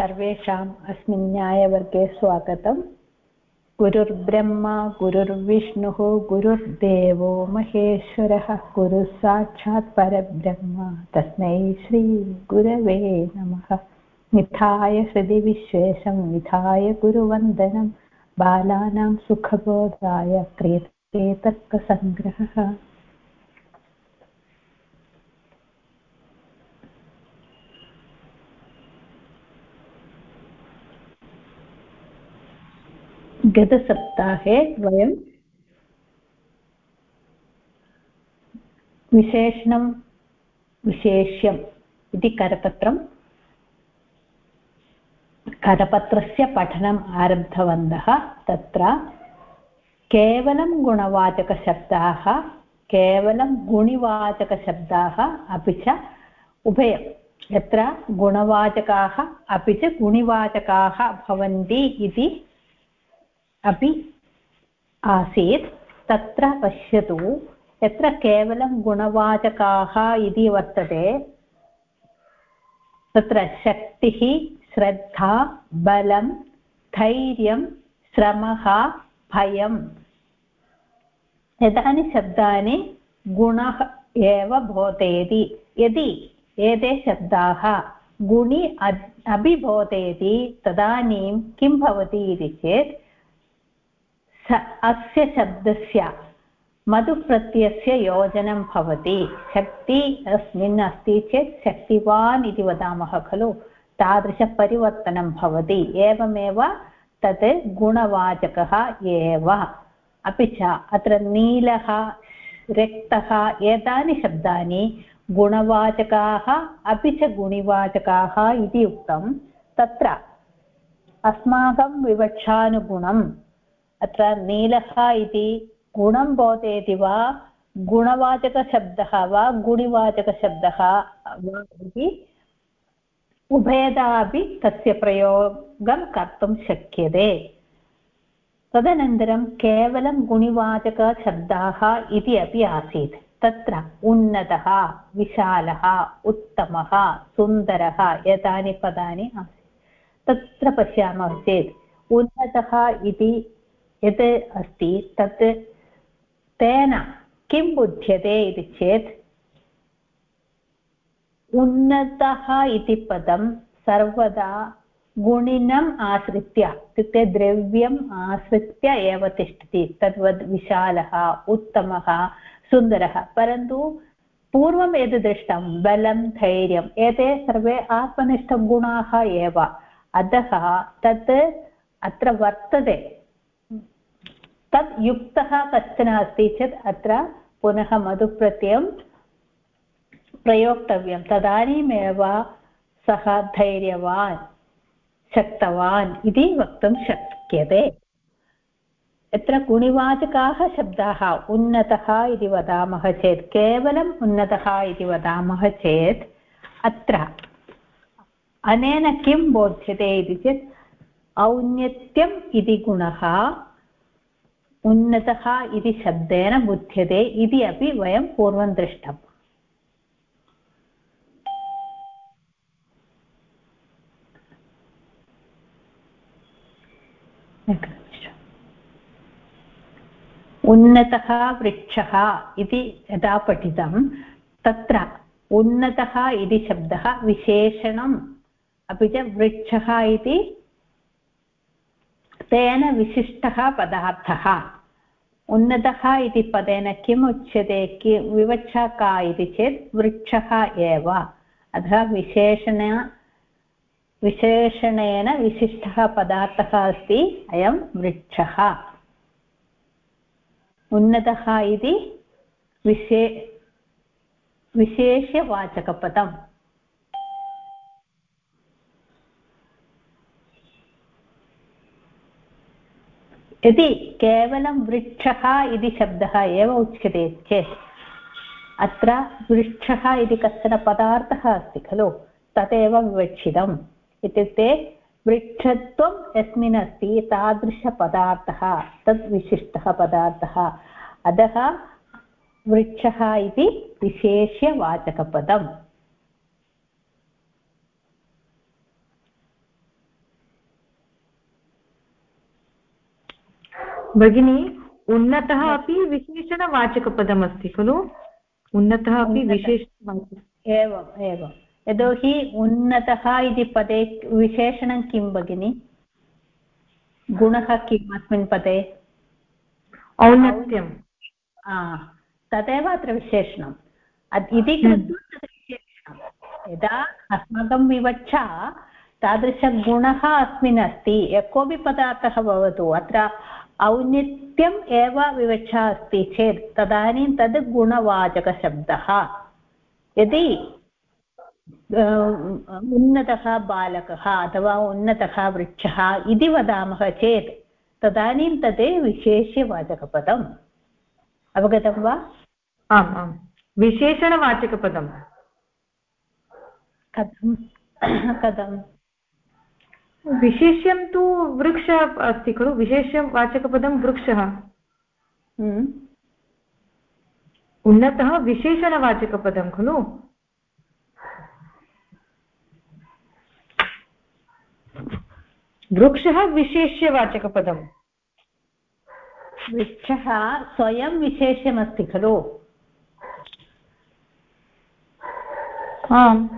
सर्वेषाम् अस्मिन् न्यायवर्गे स्वागतम्। गुरुर्ब्रह्मा गुरुर्विष्णुः गुरुर्देवो महेश्वरः गुरुः साक्षात् परब्रह्म तस्मै श्रीगुरवे नमः। निधाय हृदि विश्वेशं निधाय गुरुवन्दनं बालानां सुखबोधाय क्रियते तर्कसङ्ग्रहः। गतसप्ताहे वयं विशेषणं विशेष्यम् इति करपत्रस्य पठनम् आरब्धवन्तः। तत्र केवलं गुणवाचकशब्दाः, केवलं गुणिवाचकशब्दाः अपि च उभयं यत्र गुणवाचकाः अपि च गुणिवाचकाः भवन्ति इति अपि आसीत्। तत्र पश्यतु, यत्र केवलं गुणवाचकाः इति वर्तते तत्र शक्तिः, श्रद्धा, बलं, धैर्यं, श्रमः, भयम् एतानि शब्दानि गुणः एव बोधयति। यदि एते शब्दाः गुणि अभिबोधयति तदानीं किं भवति इति चेत् अस्य शब्दस्य मधुप्रत्ययस्य योजनं भवति। शक्ति अस्मिन् अस्ति चेत् शक्तिवान् इति वदामः खलु, तादृशपरिवर्तनं भवति। एवमेव तत् गुणवाचकः एव। अपि च अत्र नीलः, रक्तः एतानि शब्दानि गुणवाचकाः अपि च गुणिवाचकाः इति उक्तं। तत्र अस्माकं विवक्षानुगुणम् अत्र नीलः इति गुणं बोधयति वा, गुणवाचकशब्दः वा, गुणिवाचकशब्दः वा इति उभयदापि तस्य प्रयोगं कर्तुं शक्यते। तदनन्तरं केवलं गुणिवाचकशब्दाः इति अपि आसीत्। तत्र उन्नतः, विशालः, उत्तमः, सुन्दरः एतानि पदानि आसीत्। तत्र पश्यामः चेत् उन्नतः इति यत् अस्ति तत् तेन किं बुध्यते इति चेत् उन्नतः इति पदं सर्वदा गुणिनम् आश्रित्य, इत्युक्ते द्रव्यम् आश्रित्य एव तिष्ठति। तद्वद् विशालः, उत्तमः, सुन्दरः। परन्तु पूर्वं यद् दृष्टं बलं, धैर्यम् एते सर्वे आत्मनिष्ठगुणाः एव। अतः तत् अत्र वर्तते। तद् युक्तः कश्चन अस्ति चेत् अत्र पुनः मधुप्रत्ययं प्रयोक्तव्यं। तदानीमेव सः धैर्यवान्, शक्तवान् इति वक्तुं शक्यते। यत्र गुणिवाचकाः शब्दाः उन्नतः इति वदामः चेत्, केवलम् उन्नतः इति वदामः चेत् अत्र अनेन किं बोध्यते इति चेत् औन्नत्यम् इति गुणः उन्नतः इति शब्देन बुध्यते इति अपि वयं पूर्वं दृष्टम्। उन्नतः वृक्षः इति यदा पठितं तत्र उन्नतः इति शब्दः विशेषणम्, अपि च वृक्षः इति तेन विशिष्टः पदार्थः। उन्नतः इति पदेन किम् उच्यते, विवक्षा का इति चेत् वृक्षः एव। अतः विशेषणेन विशिष्टः पदार्थः अस्ति अयं वृक्षः। उन्नतः इति विशेष्यवाचकपदम्। यदि केवलं वृक्षः इति शब्दः एव उच्यते चेत् अत्र वृक्षः इति कश्चन पदार्थः अस्ति खलु, तदेव विवक्षितम्। इत्युक्ते वृक्षत्वं यस्मिन् अस्ति तादृशपदार्थः, तद् विशिष्टः पदार्थः। अतः वृक्षः इति विशेष्यवाचकपदम्। भगिनी उन्नतः अपि विशेषणवाचकपदमस्ति खलु उन्नतः अपि विशेषणवाचक एवम् एवं यतोहि उन्नतः इति पदे विशेषणं किं भगिनि गुणः किम् अस्मिन् पदे औन्नत्यं तदेव अत्र विशेषणम् इति कृत्वा तद् विशेषणं यदा अस्माकं विवक्षा तादृशगुणः अस्मिन् अस्ति यः कोऽपि पदार्थः भवतु अत्र औन्नत्यम् एव विवक्षा अस्ति चेत् तदानीं तद् गुणवाचकशब्दः यदि उन्नतः बालकः अथवा उन्नतः वृक्षः इति वदामः चेत् तदानीं तद् विशेष्यवाचकपदम् अवगतं वा आम् आम् विशेषणवाचकपदं कथं कथं विशेष्यं तु वृक्षः अस्ति खलु विशेषवाचकपदं वृक्षः उन्नतः विशेषणवाचकपदं खलु वृक्षः विशेष्यवाचकपदम् वृक्षः स्वयं विशेष्यमस्ति खलु आम्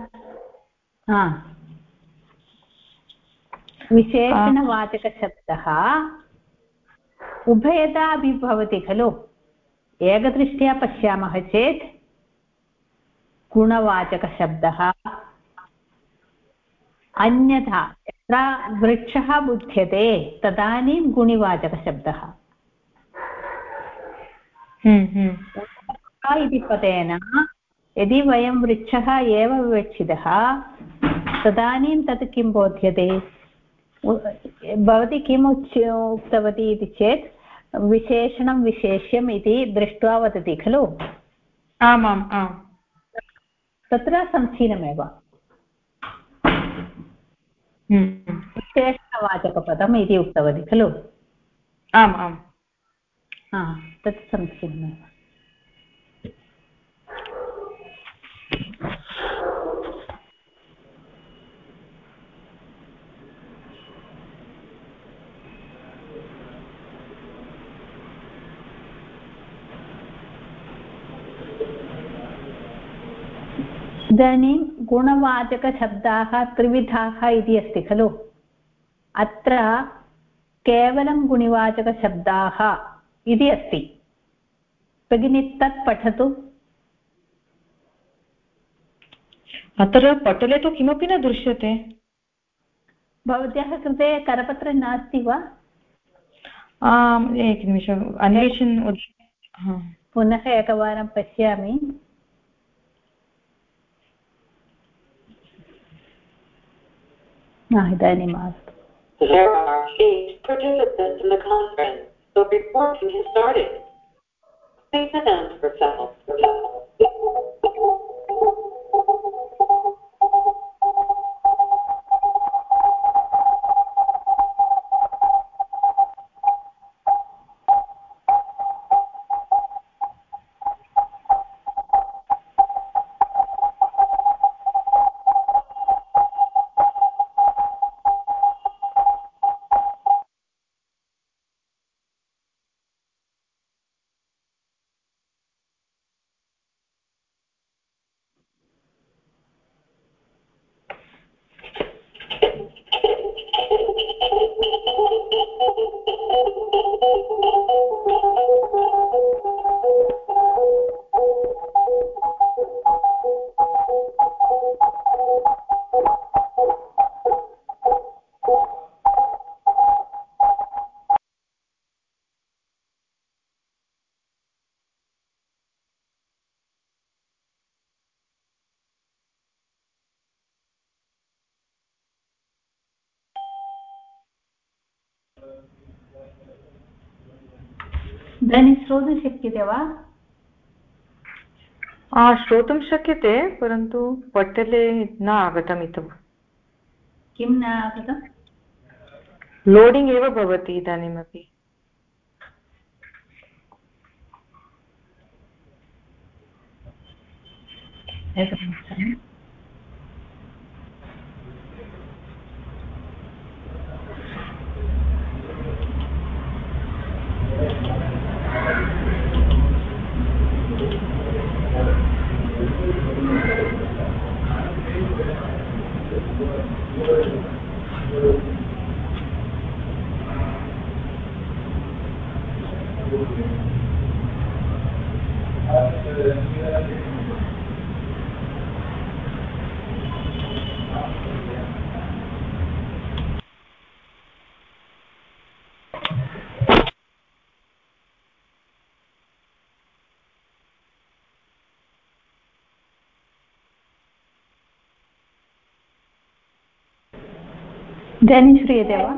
विशेषणवाचकशब्दः उभयता अपि भवति खलु एकदृष्ट्या पश्यामः चेत् गुणवाचकशब्दः अन्यथा यत्र वृक्षः बुध्यते तदानीं गुणिवाचकशब्दः इति पदेन यदि वयं वृक्षः एव विवक्षितः तदानीं तत् किं बोध्यते भवती किम् उक्तवती इति चेत् विशेषणं विशेष्यम् इति दृष्ट्वा वदति खलु आमाम् आम् तत्र समीचीनमेव विशेषणवाचकपदम् इति उक्तवती खलु आम् आम् तत् समीचीनमेव इदानीं गुणवाचकशब्दाः त्रिविधाः इति अस्ति खलु अत्र केवलं गुणवाचकशब्दाः इति अस्ति भगिनी तत् पठतु अत्र पटले तु किमपि न दृश्यते भवत्याः कृते करपत्रं नास्ति वा एकनिमिषम् अन्वेषन् पुनः एकवारं पश्यामि इदानीं मास्तु There are 8 participants in the conference, so recording has started. Please announce yourself. इदानीं श्रोतुं शक्यते वा श्रोतुं शक्यते परन्तु पटले न आगतम् इति किं न आगतं लोडिङ्ग् एव भवति इदानीमपि एकनिमिषम् इदानीं श्रूयते वा?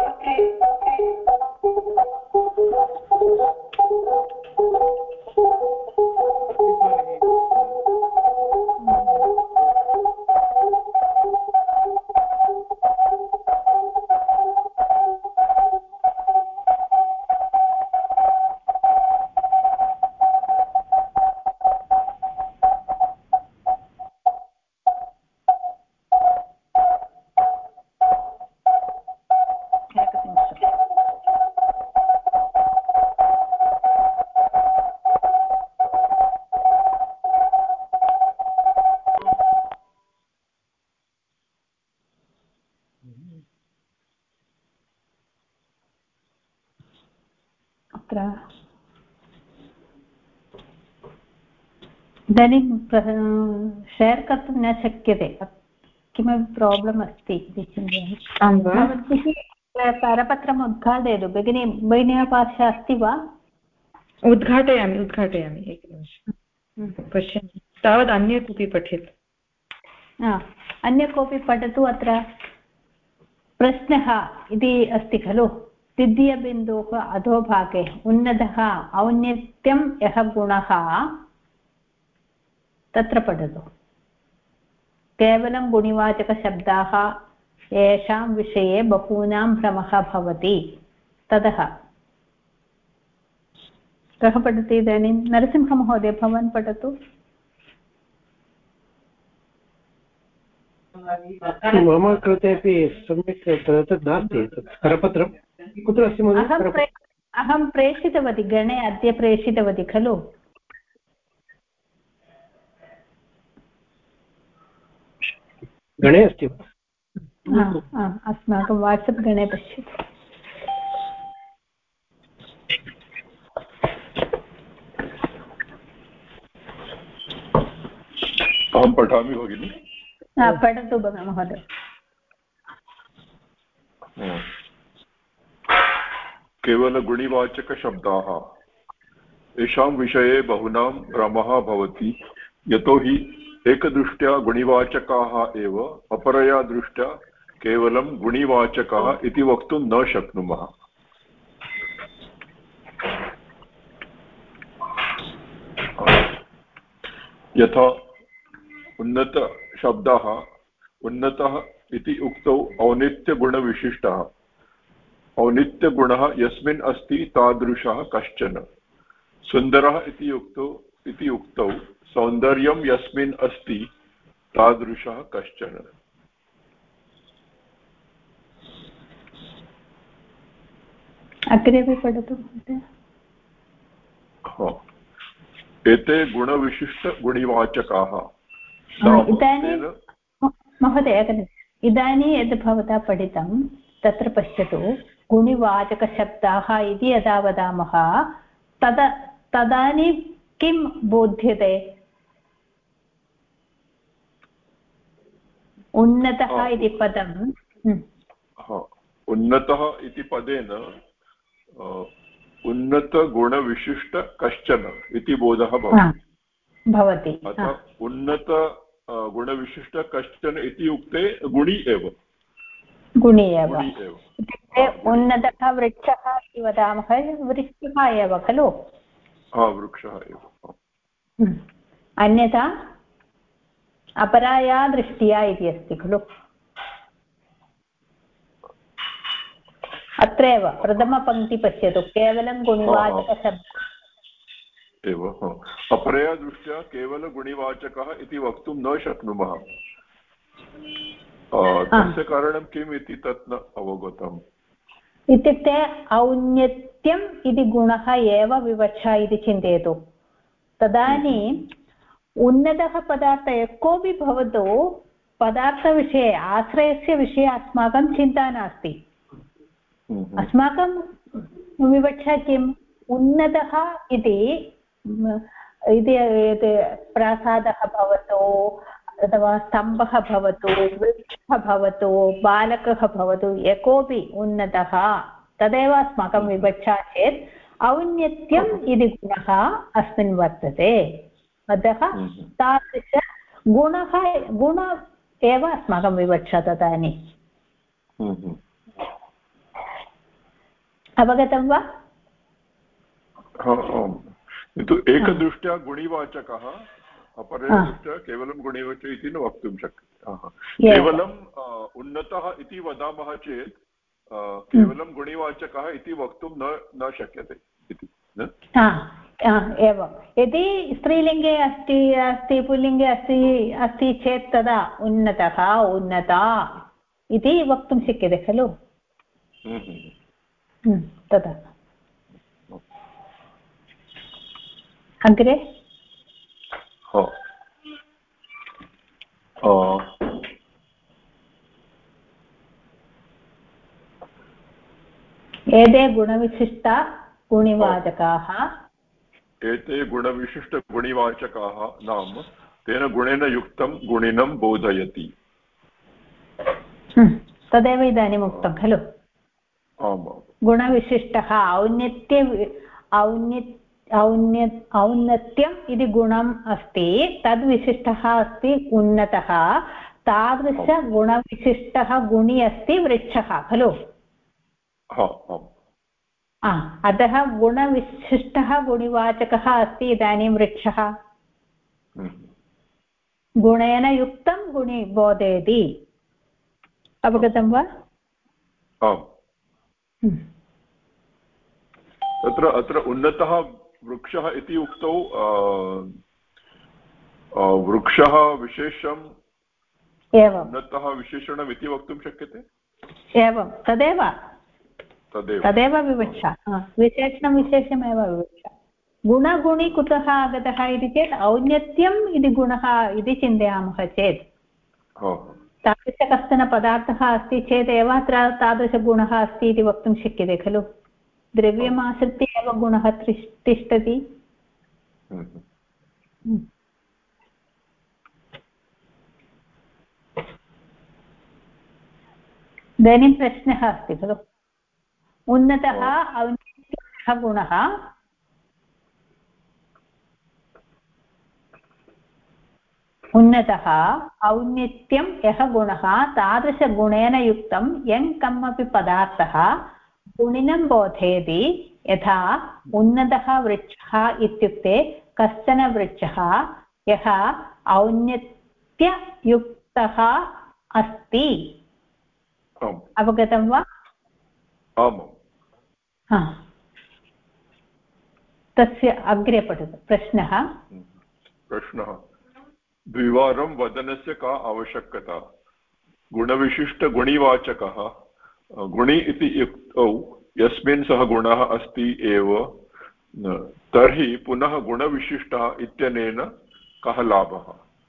इदानीं शेर् कर्तुं न शक्यते, किमपि प्राब्लम् अस्ति इति चिन्तयामि। भवद्भिः करपत्रम् उद्घाटयतु भगिनी, भगिन्याः पार्श्वे अस्ति वा? उद्घाटयामि एकनिमिषं पश्यामि, तावत् अन्य कोऽपि पठेत्। अन्य कोऽपि पठतु। अत्र प्रश्नः इति अस्ति खलु, द्वितीयबिन्दोः अधोभागे उन्नतः औन्नत्यं यः गुणः तत्र पठतु। केवलं गुणिवाचकशब्दाः येषां विषये बहूनां भ्रमः भवति। ततः कः पठति इदानीं? नरसिंहमहोदय, भवान् पठतु। मम कृते अपि सम्यक् तत् नास्ति करपत्रं। कुत्र अस्ति महोदय? अहं प्रेषितवती, गणे अद्य प्रेषितवती खलु। गणे अस्ति वा? अस्माकं वाट्सप् गणे पश्यतु। अहं पठामि भगिनि। पठतु महोदय। केवलगुणिवाचकशब्दाः येषां विषये बहुनां भ्रमः भवति, यतोहि एकदृष्ट्या गुणिवाचकाः एव अपरया दृष्ट्या केवलं गुणिवाचकः इति वक्तुं न शक्नुमः। यथा उन्नतशब्दः उन्नतः इति उक्तौ औन्नत्यगुणविशिष्टः, औन्नत्यगुणः यस्मिन् अस्ति तादृशः कश्चन। सुन्दरः इति उक्तौ सौन्दर्यं यस्मिन् अस्ति तादृशः कश्चन। अग्रे पठतु। एते गुणविशिष्टगुणिवाचकाः। इदानीं महोदय, इदानीं यद् भवता पठितं तत्र पश्यतु। गुणिवाचकशब्दाः इति यदा वदामः तदानीं किं बोध्यते? उन्नतः इति पदं, उन्नतः इति पदेन उन्नतगुणविशिष्ट कश्चन इति बोधः भवति। अतः उन्नत गुणविशिष्ट कश्चन इति उक्ते गुणि एव। इत्युक्ते उन्नतः वृक्षः इति वदामः, वृक्षः एव खलु? वृक्षः एव। अन्यथा अपराया दृष्ट्या इति अस्ति खलु। अत्रैव प्रथमपङ्क्ति पश्यतु, केवलं गुणिवाचकशब्दः एव। अपरया दृष्ट्या केवलगुणिवाचकः इति वक्तुं न शक्नुमः। तस्य कारणं किम् इति तत् न अवगतम्। इत्युक्ते औन्नत्यम् इति गुणः एव विवक्षा इति चिन्तयतु। तदानीम् उन्नतः पदार्थः यः कोऽपि भवतु, पदार्थविषये आश्रयस्य विषये अस्माकं चिन्ता नास्ति। अस्माकं विवक्षा किम् उन्नतः इति प्रासादः भवतु अथवा स्तम्भः भवतु वृक्षः भवतु बालकः भवतु यः कोऽपि उन्नतः तदेव अस्माकं विवक्षा चेत् औन्नत्यम् इति गुणः अस्मिन् वर्तते। अतः गुण एव अस्माकं विवक्षा तदानीम् अवगतं वा? किन्तु एकदृष्ट्या गुणिवाचकः अपरया दृष्ट्या केवलं गुणिवाचकः इति न वक्तुं शक्यते। केवलम् उन्नतः इति वदामः चेत् केवलं गुणिवाचकः इति वक्तुं न शक्यते इति। एवं यदि स्त्रीलिङ्गे अस्ति पुल्लिङ्गे अस्ति चेत् तदा उन्नतः उन्नता इति वक्तुं शक्यते खलु। तदा अग्रे एते गुणविशिष्टा गुणिवाचकाः एते गुणविशिष्टगुणिवाचकाः नाम तेन गुणेन युक्तं गुणिनं बोधयति। तदेव इदानीम् उक्तं खलु। गुणविशिष्टः औन्नत्यम् इति गुणम् अस्ति तद्विशिष्टः अस्ति उन्नतः। तादृशगुणविशिष्टः गुणि अस्ति वृक्षः खलु। अतः गुणविशिष्टः गुणिवाचकः अस्ति इदानीं वृक्षः। गुणेन युक्तं गुणि बोधयति। अवगतं वा? अत्र उन्नतः वृक्षः इति उक्तौ वृक्षः विशेषम् उन्नतः विशेषणम् इति वक्तुं शक्यते। एवं तदेव विवक्षा। विशेषणं विशेषमेव विवक्षा। गुणगुणि कुतः आगतः इति चेत् औन्नत्यम् इति गुणः इति चिन्तयामः चेत् तादृश कश्चन पदार्थः अस्ति चेदेव अत्र तादृशगुणः अस्ति इति वक्तुं शक्यते खलु। द्रव्यमाश्रित्य एव गुणः तिष्ठति। इदानीं प्रश्नः अस्ति खलु उन्नतः औन्नत्यः गुणः उन्नतः औन्नत्यं यः गुणः तादृशगुणेन युक्तं यं कमपि पदार्थः गुणिनं बोधयति। यथा उन्नतः वृक्षः इत्युक्ते कश्चन वृक्षः यः औन्नत्ययुक्तः अस्ति। अवगतं वा? तस्य अग्रे पठतु। प्रश्नः द्विवारं वदनस्य का आवश्यकता? गुणविशिष्टगुणिवाचकः गुणि इति युक्तौ यस्मिन् सः गुणः अस्ति एव तर्हि पुनः गुणविशिष्टः इत्यनेन कः लाभः?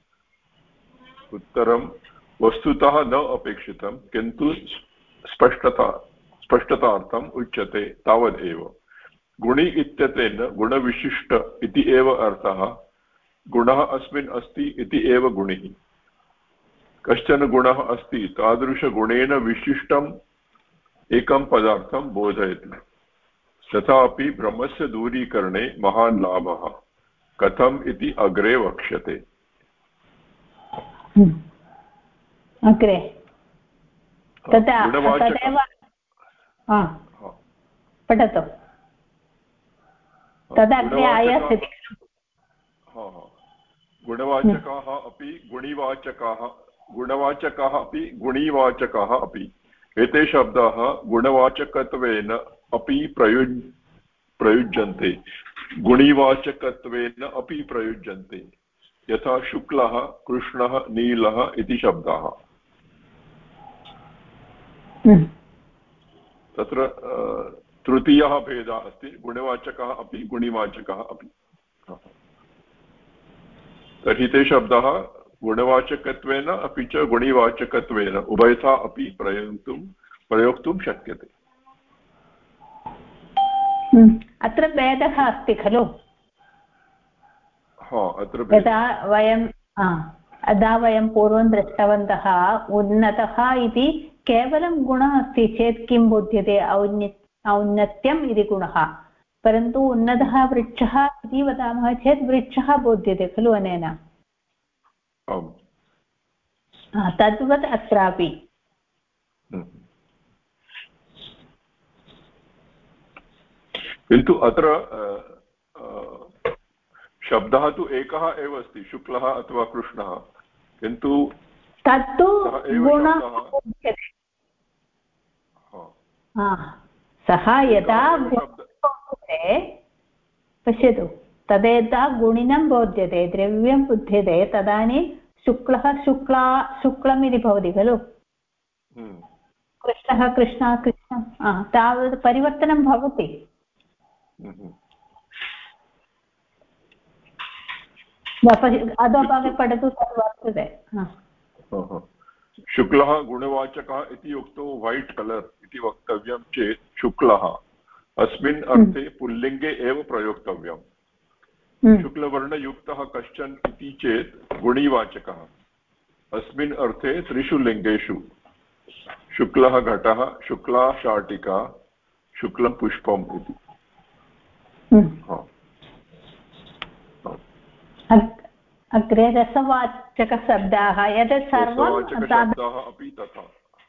उत्तरं वस्तुतः न अपेक्षितं किन्तु स्पष्टतार्थम् उच्यते तावदेव। गुणि इत्यनेन गुणविशिष्ट इति एव अर्थः। गुणः अस्मिन् अस्ति इति एव गुणिः। कश्चन गुणः अस्ति तादृशगुणेन विशिष्टम् एकं पदार्थं बोधयति। तथापि भ्रमस्य दूरीकरणे महान् लाभः। कथम् इति अग्रे वक्ष्यते। अग्रे तदेव पठतु। तदग्रे आयास्यति। गुणवाचकाः अपि गुणिवाचकाः अपि एते शब्दाः गुणवाचकत्वेन अपि प्रयुज्यन्ते गुणिवाचकत्वेन अपि प्रयुज्यन्ते। यथा शुक्लः कृष्णः नीलः इति शब्दाः। तत्र तृतीयः भेदः अस्ति गुणवाचकः अपि गुणिवाचकः अपि। तर्हि ते शब्दाः गुणवाचकत्वेन अपि च गुणिवाचकत्वेन उभयथा अपि प्रयोक्तुं शक्यते। अत्र भेदः अस्ति खलु। अत्र यदा वयं पूर्वं दृष्टवन्तः उन्नतः इति केवलं गुणः अस्ति चेत् किं बोध्यते, औन्नत्यम् इति गुणः। परन्तु उन्नतः वृक्षः इति वदामः चेत् वृक्षः बोध्यते खलु अनेन। तद्वत् अत्रापि। किन्तु अत्र शब्दः तु एकः एव अस्ति, शुक्लः अथवा कृष्णः, किन्तु तत्तु गुणः सः यदा पश्यतु, तदेदा गुणिनं बोध्यते, द्रव्यं बुध्यते, तदानीं शुक्लः शुक्लमिति भवति खलु। कृष्णः कृष्णः कृष्णः तावत् परिवर्तनं भवति। अधोभागे पठतु, तद् वर्तते। शुक्लः गुणवाचकः इति उक्तौ वैट् कलर् इति वक्तव्यं चेत् शुक्लः अस्मिन् अर्थे पुल्लिङ्गे एव प्रयोक्तव्यम्। शुक्लवर्णयुक्तः कश्चन इति चेत् गुणिवाचकः, अस्मिन् अर्थे त्रिषु लिङ्गेषु शुक्लः घटः, शुक्ला शाटिका, शुक्लं पुष्पम् इति। अग्रे रसवाचकशब्दाः एतत् सर्वं अपि तथा।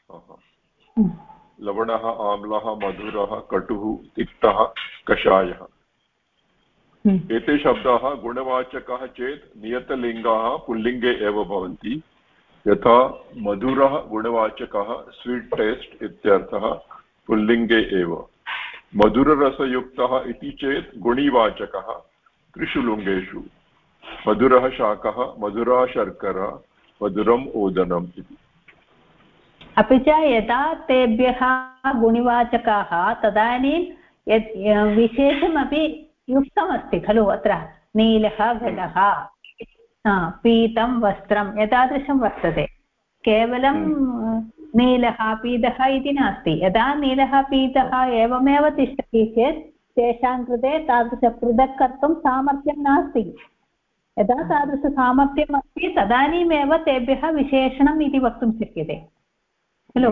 लवणः, आम्लः, मधुरः, कटुः, तिक्तः, कषायः, एते शब्दाः गुणवाचकाः चेत् नियतलिङ्गाः पुल्लिङ्गे एव भवन्ति। यथा मधुरः गुणवाचकः स्वीट् टेस्ट् इत्यर्थः पुल्लिङ्गे एव। मधुररसयुक्तः इति चेत् गुणिवाचकः त्रिषु लिङ्गेषु, मधुरः शाकः, मधुरा शर्करा, मधुरम् ओदनम् इति। अपि च यदा तेभ्यः गुणिवाचकाः तदानीं विशेषमपि युक्तमस्ति खलु। अत्र नीलः घटः, पीतं वस्त्रम् एतादृशं वर्तते। केवलं नीलः पीतः इति नास्ति। यदा नीलः पीतः एवमेव तिष्ठति चेत् तेषां कृते तादृशपृथक् कर्तुं सामर्थ्यं नास्ति। यदा तादृशसामर्थ्यम् अस्ति तदानीमेव तेभ्यः विशेषणम् इति वक्तुं शक्यते खलु।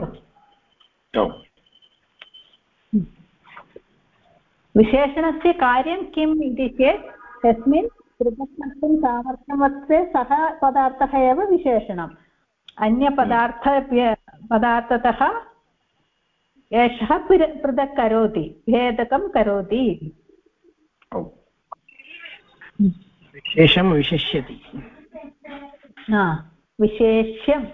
विशेषणस्य कार्यं किम् इति चेत् तस्मिन् पृथक् कर्तुं सामर्थ्यं वर्तते, सः पदार्थः एव विशेषणम्। पदार्थतः एषः पृथक् करोति, भेदकं करोति। विशेषं विशिष्यति। विशेष्यम्।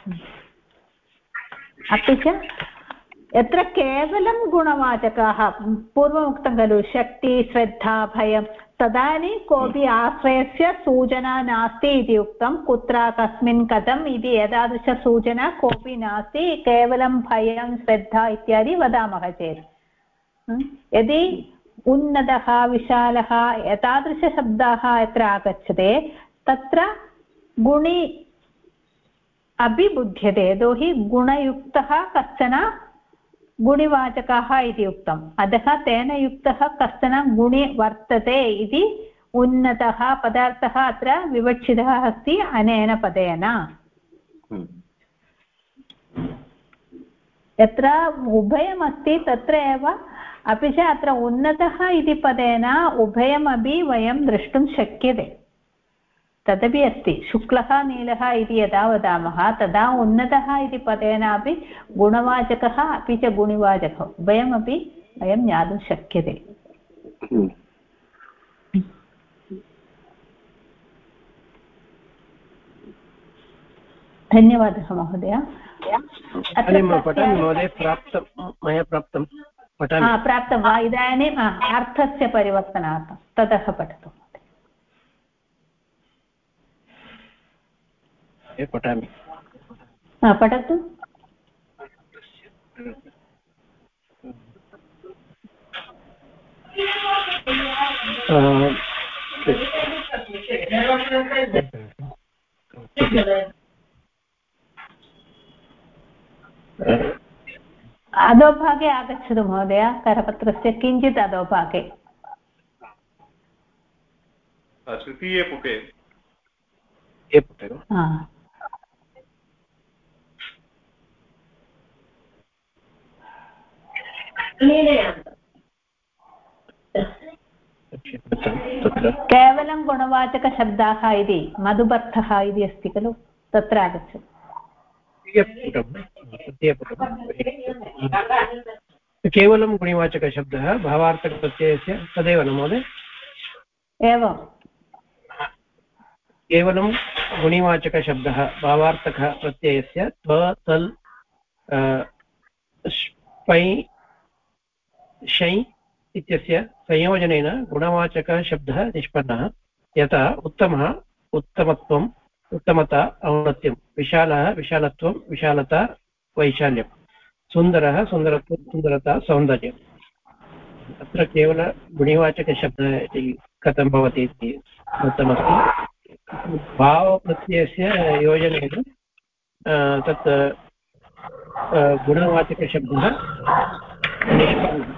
अपि च यत्र केवलं गुणवाचकाः पूर्वमुक्तं खलु, शक्ति, श्रद्धा, भयं, तदानीं कोऽपि आश्रयस्य सूचना नास्ति इति उक्तं। कुत्र, कस्मिन्, कथम् इति एतादृशसूचना कोऽपि नास्ति, केवलं भयं, श्रद्धा इत्यादि वदामः चेत्। यदि उन्नतः, विशालः एतादृशशब्दाः यत्र आगच्छते तत्र गुणि अपि बुध्यते। यतोहि गुणयुक्तः कश्चन गुणिवाचकः इति उक्तम्, अतः तेन युक्तः कश्चन गुणि वर्तते इति उन्नतः पदार्थः अत्र विवक्षितः अस्ति अनेन पदेन। यत्र उभयमस्ति तत्र एव, अपि च अत्र उन्नतः इति पदेन उभयमपि वयं द्रष्टुं शक्यते। तदपि अस्ति, शुक्लः नीलः इति यदा वदामः तदा उन्नतः इति पदेनापि गुणवाचकः अपि च गुणिवाचकः उभयमपि वयं ज्ञातुं शक्यते। धन्यवादः महोदय। प्राप्तं वा? इदानीम् अर्थस्य परिवर्तनार्थं ततः पठतु। पठामि। पठतु। अधोभागे आगच्छतु महोदय, करपत्रस्य किञ्चित् अधोभागे तृतीये पुटे केवलं गुणवाचकशब्दाः इति मधुबर्थः इति अस्ति खलु, तत्र आगच्छतु। केवलं गुणवाचकशब्दः भावार्थकप्रत्ययस्य तदेव न महोदय? एवं केवलं गुणवाचकशब्दः भावार्थकः प्रत्ययस्य त्व तल् स्पै शै इत्यस्य संयोजनेन गुणवाचकशब्दः निष्पन्नः। यथा उत्तमः उत्तमत्वम् उत्तमता औन्नत्यं, विशालः विशालत्वं विशालता वैशाल्यं, सुन्दरः सुन्दरत्वं सुन्दरता सौन्दर्यम्। अत्र केवल गुणवाचकशब्दः इति कथं भवति इति उक्तमस्ति। भावप्रत्ययस्य योजनेन तत् गुणवाचकशब्दः निष्पन्नः।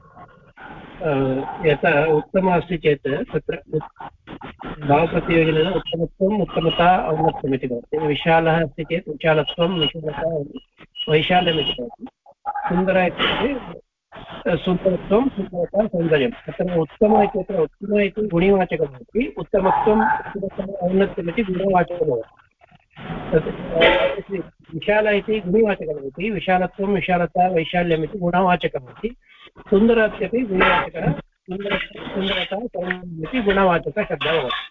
यथा उत्तमः अस्ति चेत् तत्र भावप्रत्ययोजनेन उत्तमत्वम् उत्तमता औन्नत्यम् इति भवति। विशालः अस्ति चेत् विशालत्वं विशालता वैशाल्यम् इति भवति। सुन्दरः इत्युक्ते सुन्दरत्वं सुन्दरता सौन्दर्यम्। अत्र उत्तम इत्यत्र उत्तम इति गुणवाचकः भवति, उत्तमत्वम् औन्नत्यम् इति गुणवाचकः भवति। तत् विशाल इति गुणवाचकः भवति, विशालत्वं विशालता वैशाल्यम् इति गुणवाचकः भवति। सुन्दर इत्यपि गुणवाचकः, सुन्दरता सौन्दर्यम् इति गुणवाचकः शब्दः भवति।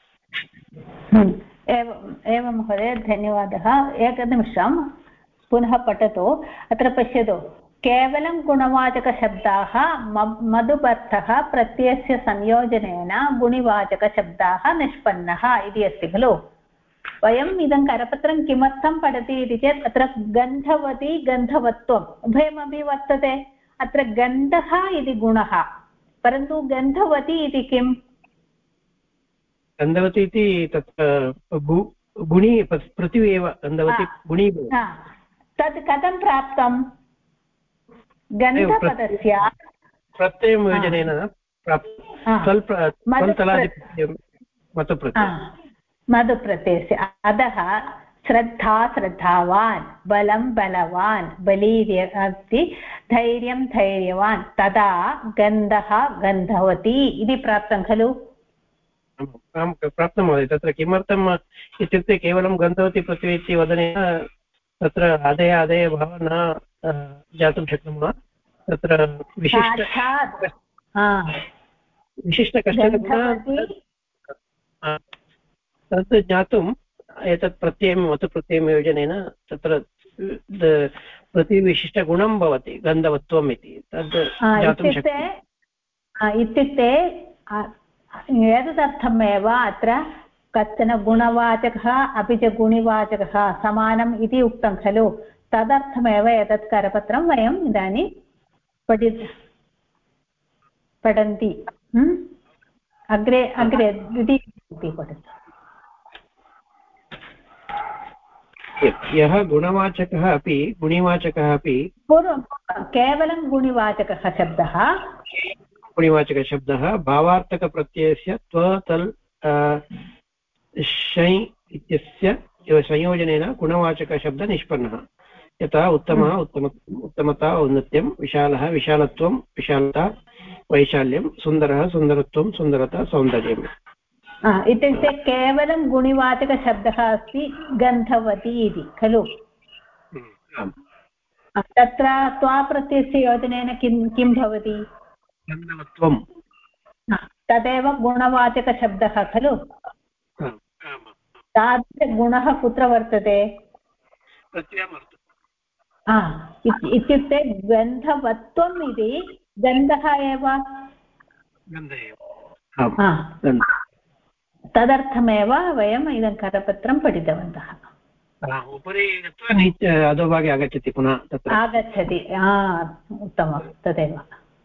एवं महोदय, धन्यवादः। एकनिमिषं पुनः पठतु। अत्र पश्यतु, केवलं गुणवाचकशब्दाः मधुबर्थः प्रत्ययस्य संयोजनेन गुणवाचकशब्दाः निष्पन्नः इति अस्ति खलु। वयम् इदं करपत्रं किमर्थं पठति इति चेत् अत्र गन्धवती गन्धवत्वम् उभयमपि वर्तते। अत्र गन्धः इति गुणः, परन्तु गन्धवती इति किम्? गन्धवती इति तत्र गुणी पृथिवी एव गन्धवती गुणी। तत् कथं प्राप्तं? गन्धपदस्य प्रत्ययं योजनेन मधुप्रत्ययस्य। अतः श्रद्धा श्रद्धावान्, बलं बलवान्, बली अस्ति, धैर्यं धैर्यवान्, तदा गन्धः गन्धवती इति प्राप्तं खलु। प्राप्तं महोदय। तत्र किमर्थम् इत्युक्ते केवलं गन्धवती पृथ्वी इति वदनेन तत्र आदय भावः न जातुं शक्नुमः। तत्र विशिष्ट कश्चन तत् ज्ञातुम् एतत् प्रत्ययं मतुप्रत्ययं योजनेन तत्र प्रतिविशिष्टगुणं भवति गन्धवत्वम् इति तद् ज्ञातुं शक्यते। इत्युक्ते एतदर्थमेव अत्र कश्चन गुणवाचकः अपि च गुणिवाचकः समानम् इति उक्तं खलु। तदर्थमेव एतत् करपत्रं वयम् इदानीं पठन्ति। अग्रे द्वितीयं पठतु। यः गुणवाचकः अपि गुणिवाचकः अपि पूर्वं केवलं गुणिवाचकः शब्दः गुणिवाचकशब्दः भावार्थकप्रत्ययस्य त्व तल् शै इत्यस्य संयोजनेन गुणवाचकशब्दः निष्पन्नः। यथा उत्तमः उत्तमता औन्नत्यं, विशालः विशालत्वं विशालता वैशाल्यं, सुन्दरः सुन्दरत्वं सुन्दरता सौन्दर्यम्। इत्युक्ते केवलं गुणिवाचकशब्दः अस्ति गन्धवती इति खलु। तत्र त्वाप्रत्ययस्य योजनेन किं भवति? गन्धवत्वं। तदेव गुणवाचकशब्दः खलु। तादृशगुणः कुत्र वर्तते? इत्युक्ते गन्धवत्वम् इति गन्धः एव। तदर्थमेव वयम् इदं करपत्रं पठितवन्तः। उपरि गत्वा अधोभागे आगच्छति पुनः तत्र आगच्छति। उत्तमं, तदेव।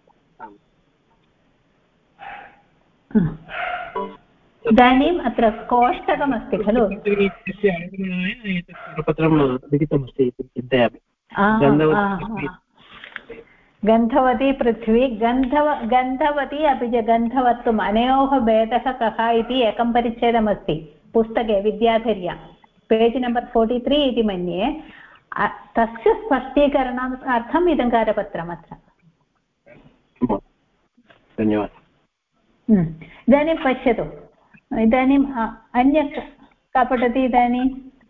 इदानीम् अत्र कोष्टकमस्ति खलु। पत्रं लिखितमस्ति इति चिन्तयामि। गन्धवती पृथ्वी गन्धवती अपि च गन्धवत्वम् अनयोः भेदः कः इति एकं परिच्छेदमस्ति पुस्तके विद्याधर्या पेज् नम्बर् 43 इति मन्ये तस्य स्पष्टीकरणार्थम् इदं कारपत्रम् अत्र धन्यवादः इदानीं पश्यतु इदानीम् अन्य का पठति इदानीं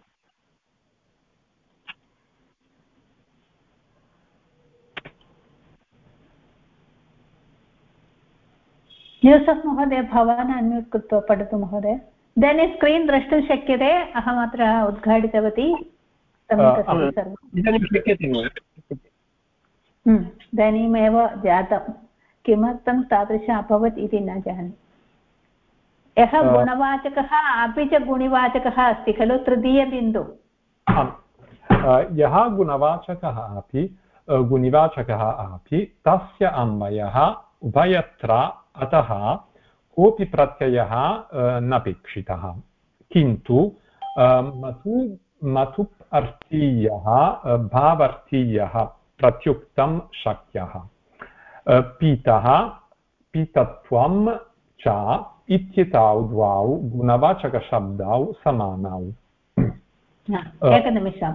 यूसफ् महोदय भवान् अन्म्यूट् कृत्वा पठतु महोदय इदानीं स्क्रीन् द्रष्टुं शक्यते अहमत्र उद्घाटितवती इदानीमेव जातं किमर्थं तादृश अभवत् इति न जानामि यः गुणवाचकः अपि च गुणिवाचकः अस्ति खलु तृतीयबिन्दु यः गुणवाचकः अपि गुणिवाचकः अपि तस्य अन्वयः उभयत्र अतः कोऽपि प्रत्ययः नापेक्षितः किन्तु मतुप् अर्थीयः भावार्थीयः प्रत्युक्तं शक्यः पीतः पीतत्वं च इत्येतौ द्वौ गुणवाचकशब्दौ समानौ एकनिमिषं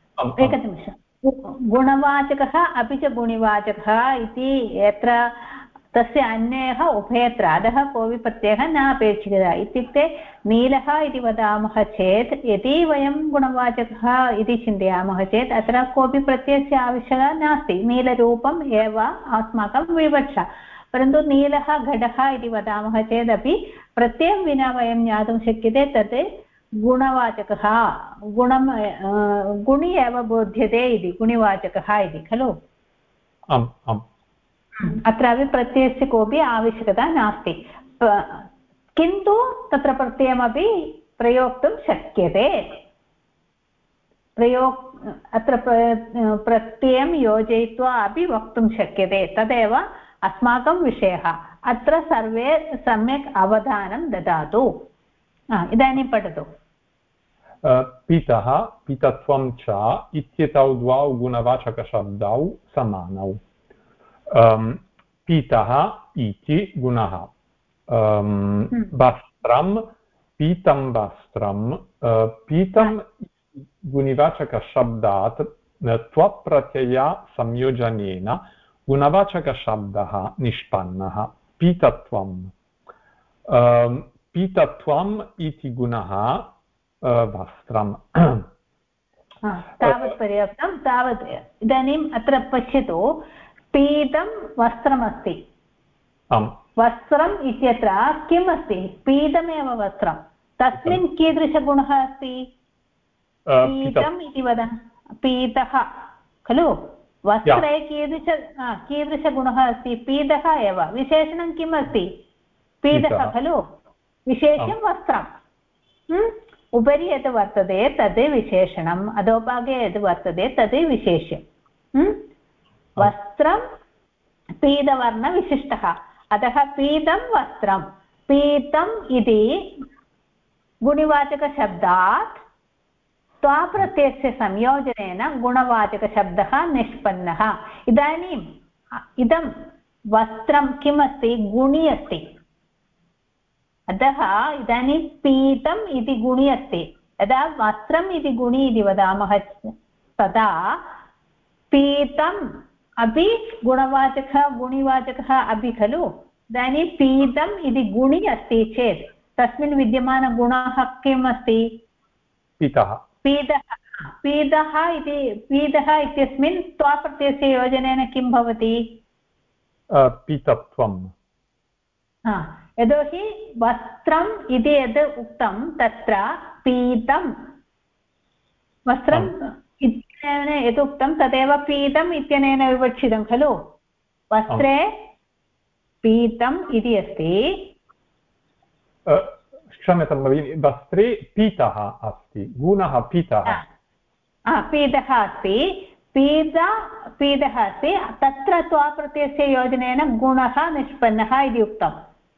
गुणवाचकः अपि च गुणिवाचकः इति यत्र तस्य अन्यः उभयत्र अधः कोऽपि प्रत्ययः न अपेक्षितः इत्युक्ते नीलः इति वदामः चेत् यदि वयं गुणवाचकः इति चिन्तयामः चेत् अत्र कोऽपि प्रत्ययस्य आवश्यकता नास्ति नीलरूपम् एव अस्माकं विवक्षा परन्तु नीलः घटः इति वदामः चेदपि प्रत्ययं विना वयं ज्ञातुं शक्यते तत् गुणवाचकः गुणि एव बोध्यते इति गुणिवाचकः इति खलु अत्रापि प्रत्ययस्य कोऽपि आवश्यकता नास्ति किन्तु तत्र प्रत्ययमपि प्रयोक्तुं शक्यते अत्र प्रत्ययं योजयित्वा अपि वक्तुं शक्यते तदेव अस्माकं विषयः अत्र सर्वे सम्यक् अवधानं ददातु इदानीं पठतु पीतः पीतत्वं च इत्येतौ द्वौ गुणवाचकशब्दौ समानौ पीतः इति गुणः वस्त्रं पीतं वस्त्रं पीतं गुणिवाचकशब्दात् त्वप्रत्ययसंयोजनेन गुणवाचकशब्दः निष्पन्नः पीतत्वम् इति गुणः वस्त्रं तावत् पर्याप्तं तावत् इदानीम् अत्र पश्यतु पीतं वस्त्रमस्ति वस्त्रम् इत्यत्र किम् अस्ति पीतमेव वस्त्रं तस्मिन् कीदृशगुणः अस्ति पीतम् इति वदामः पीतः खलु वस्त्रे कीदृशगुणः अस्ति पीतः एव विशेषणं किम् अस्ति पीतः खलु विशेषं वस्त्रम् उपरि यद् वर्तते तद् विशेषणम् अधोभागे यद् वर्तते तद् विशेष्यं वस्त्रं पीतवर्णविशिष्टः अतः पीतं वस्त्रं पीतम् इति गुणिवाचकशब्दात् त्वाप्रत्ययस्य संयोजनेन गुणवाचकशब्दः निष्पन्नः इदानीम् इदं वस्त्रं किम् अस्ति गुणि अस्ति अतः इदानीं पीतम् इति गुणि अस्ति यदा वस्त्रम् इति गुणि इति वदामः तदा पीतम् अपि गुणवाचकः गुणिवाचकः अपि खलु इदानीं पीतम् इति गुणि अस्ति चेत् तस्मिन् विद्यमानगुणः किम् अस्ति पीतः इत्यस्मिन् त्वाप्रत्ययस्य योजनेन किं भवति पीतत्वं यतोहि वस्त्रम् इति यद् उक्तं तत्र पीतं वस्त्रम् इत्यनेन यद् उक्तं तदेव पीतम् इत्यनेन विवक्षितं खलु वस्त्रे पीतम् इति अस्ति क्षम्यतां भगिनि वस्त्रे पीतः अस्ति गुणः पीतः पीतः अस्ति पीतः अस्ति तत्र त्वाप्रत्ययस्य योजनेन गुणः निष्पन्नः इति उक्तम्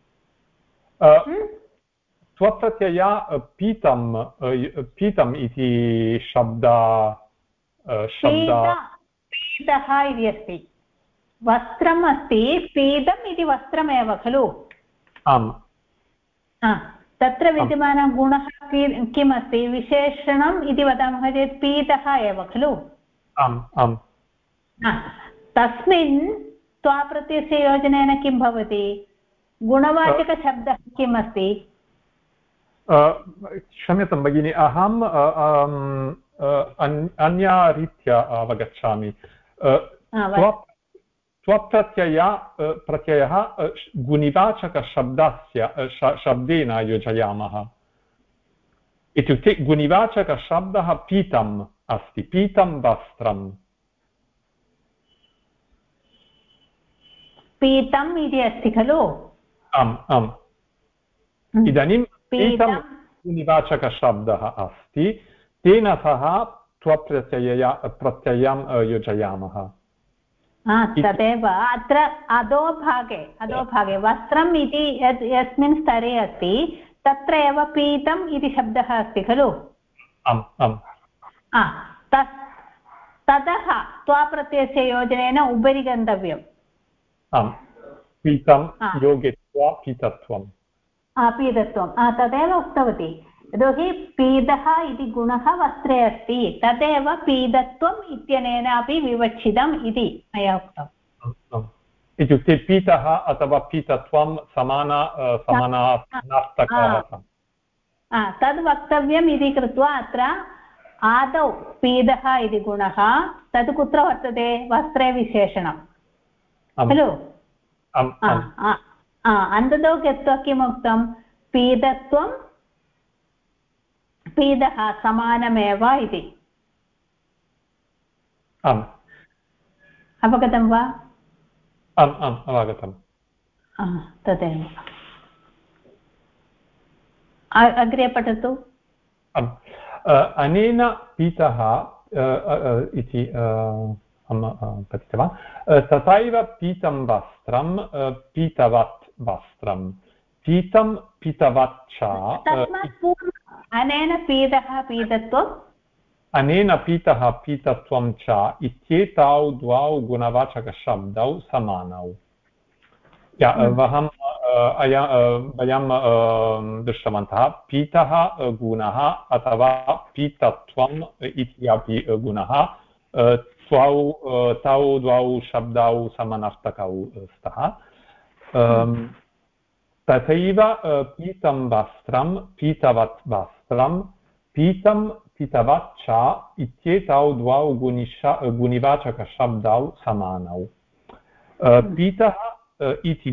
स्वप्रत्यय पीतम् इति शब्द पीतः इति अस्ति वस्त्रम् अस्ति पीतम् इति वस्त्रमेव खलु आम् तत्र विद्यमानः गुणः किम् अस्ति विशेषणम् इति वदामः चेत् पीतः एव खलु आम् आम् तस्मिन् त्वाप्रत्ययस्य योजनेन किं भवति गुणवाचकशब्दः किम् अस्ति क्षम्यतां भगिनि अहम् अन्या रीत्या अवगच्छामि प्रत्ययः गुणिवाचकशब्दस्य शब्देन योजयामः इत्युक्ते गुणिवाचकशब्दः पीतम् अस्ति पीतं वस्त्रम् पीतम् इति अस्ति खलु आम् आम् इदानीं पीतं गुणिवाचकशब्दः अस्ति तेन सह प्रत्ययं योजयामः तदेव अत्र अधोभागे वस्त्रम् इति यस्मिन् स्तरे अस्ति तत्र एव पीतम् इति शब्दः अस्ति खलु आम् आम् ततः त्वाप्रत्ययस्य योजनेन उपरि गन्तव्यम् आम् पीतं योगित्वा पीतत्वम् पीतत्वं तदेव उक्तवती यतोहि पीतः इति गुणः वस्त्रे अस्ति तदेव पीतत्वम् इत्यनेन अपि विवक्षितम् इति मया उक्तम् इत्युक्ते पीतः अथवा पीतत्वं समानार्थकः तद् वक्तव्यम् इति कृत्वा अत्र आदौ पीतः इति गुणः तद् कुत्र वर्तते वस्त्रे विशेषणं खलु अन्ततो गत्वा किमुक्तं पीतत्वं पीतः समानमेव इति अवगतं वा आम् आम् अवगतम् तदेव अग्रे पठतु अनेन पीतः इति कथितवान् तथैव पीतं वस्त्रं पीतवत् वस्त्रं पीतं पीतवत् च अनेन पीतः पीतत्वम् अनेन पीतः पीतत्वं च इत्येतौ द्वौ गुणवाचकशब्दौ समानौ वयं दृष्टवन्तः पीतः गुणः अथवा पीतत्वम् इति अपि गुणः तौ द्वौ शब्दौ समानार्थकौ स्तः तथैव पीतं वस्त्रं पीतवत् वस्त्रं पीतं पीतवत् च इत्येतौ द्वौ गुणिवाचकशब्दौ समानौ पीतः इति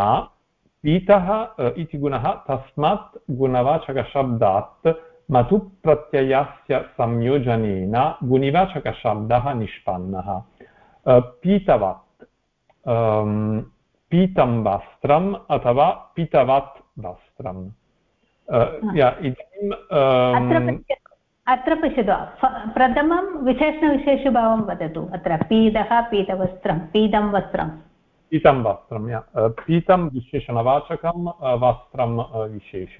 गुणः तस्मात् गुणवाचकशब्दात् मतुप्रत्ययस्य संयोजनेन गुणिवाचकशब्दः निष्पन्नः पीतवत् पीतं वस्त्रम् अथवा पीतवत् वस्त्रम् अत्र पश्यतु प्रथमं विशेषणविशेषभावं वदतु अत्र पीतः पीतवस्त्रं पीतं वस्त्रं पीतं वस्त्रं पीतं विशेषणवाचकं वस्त्रं विशेष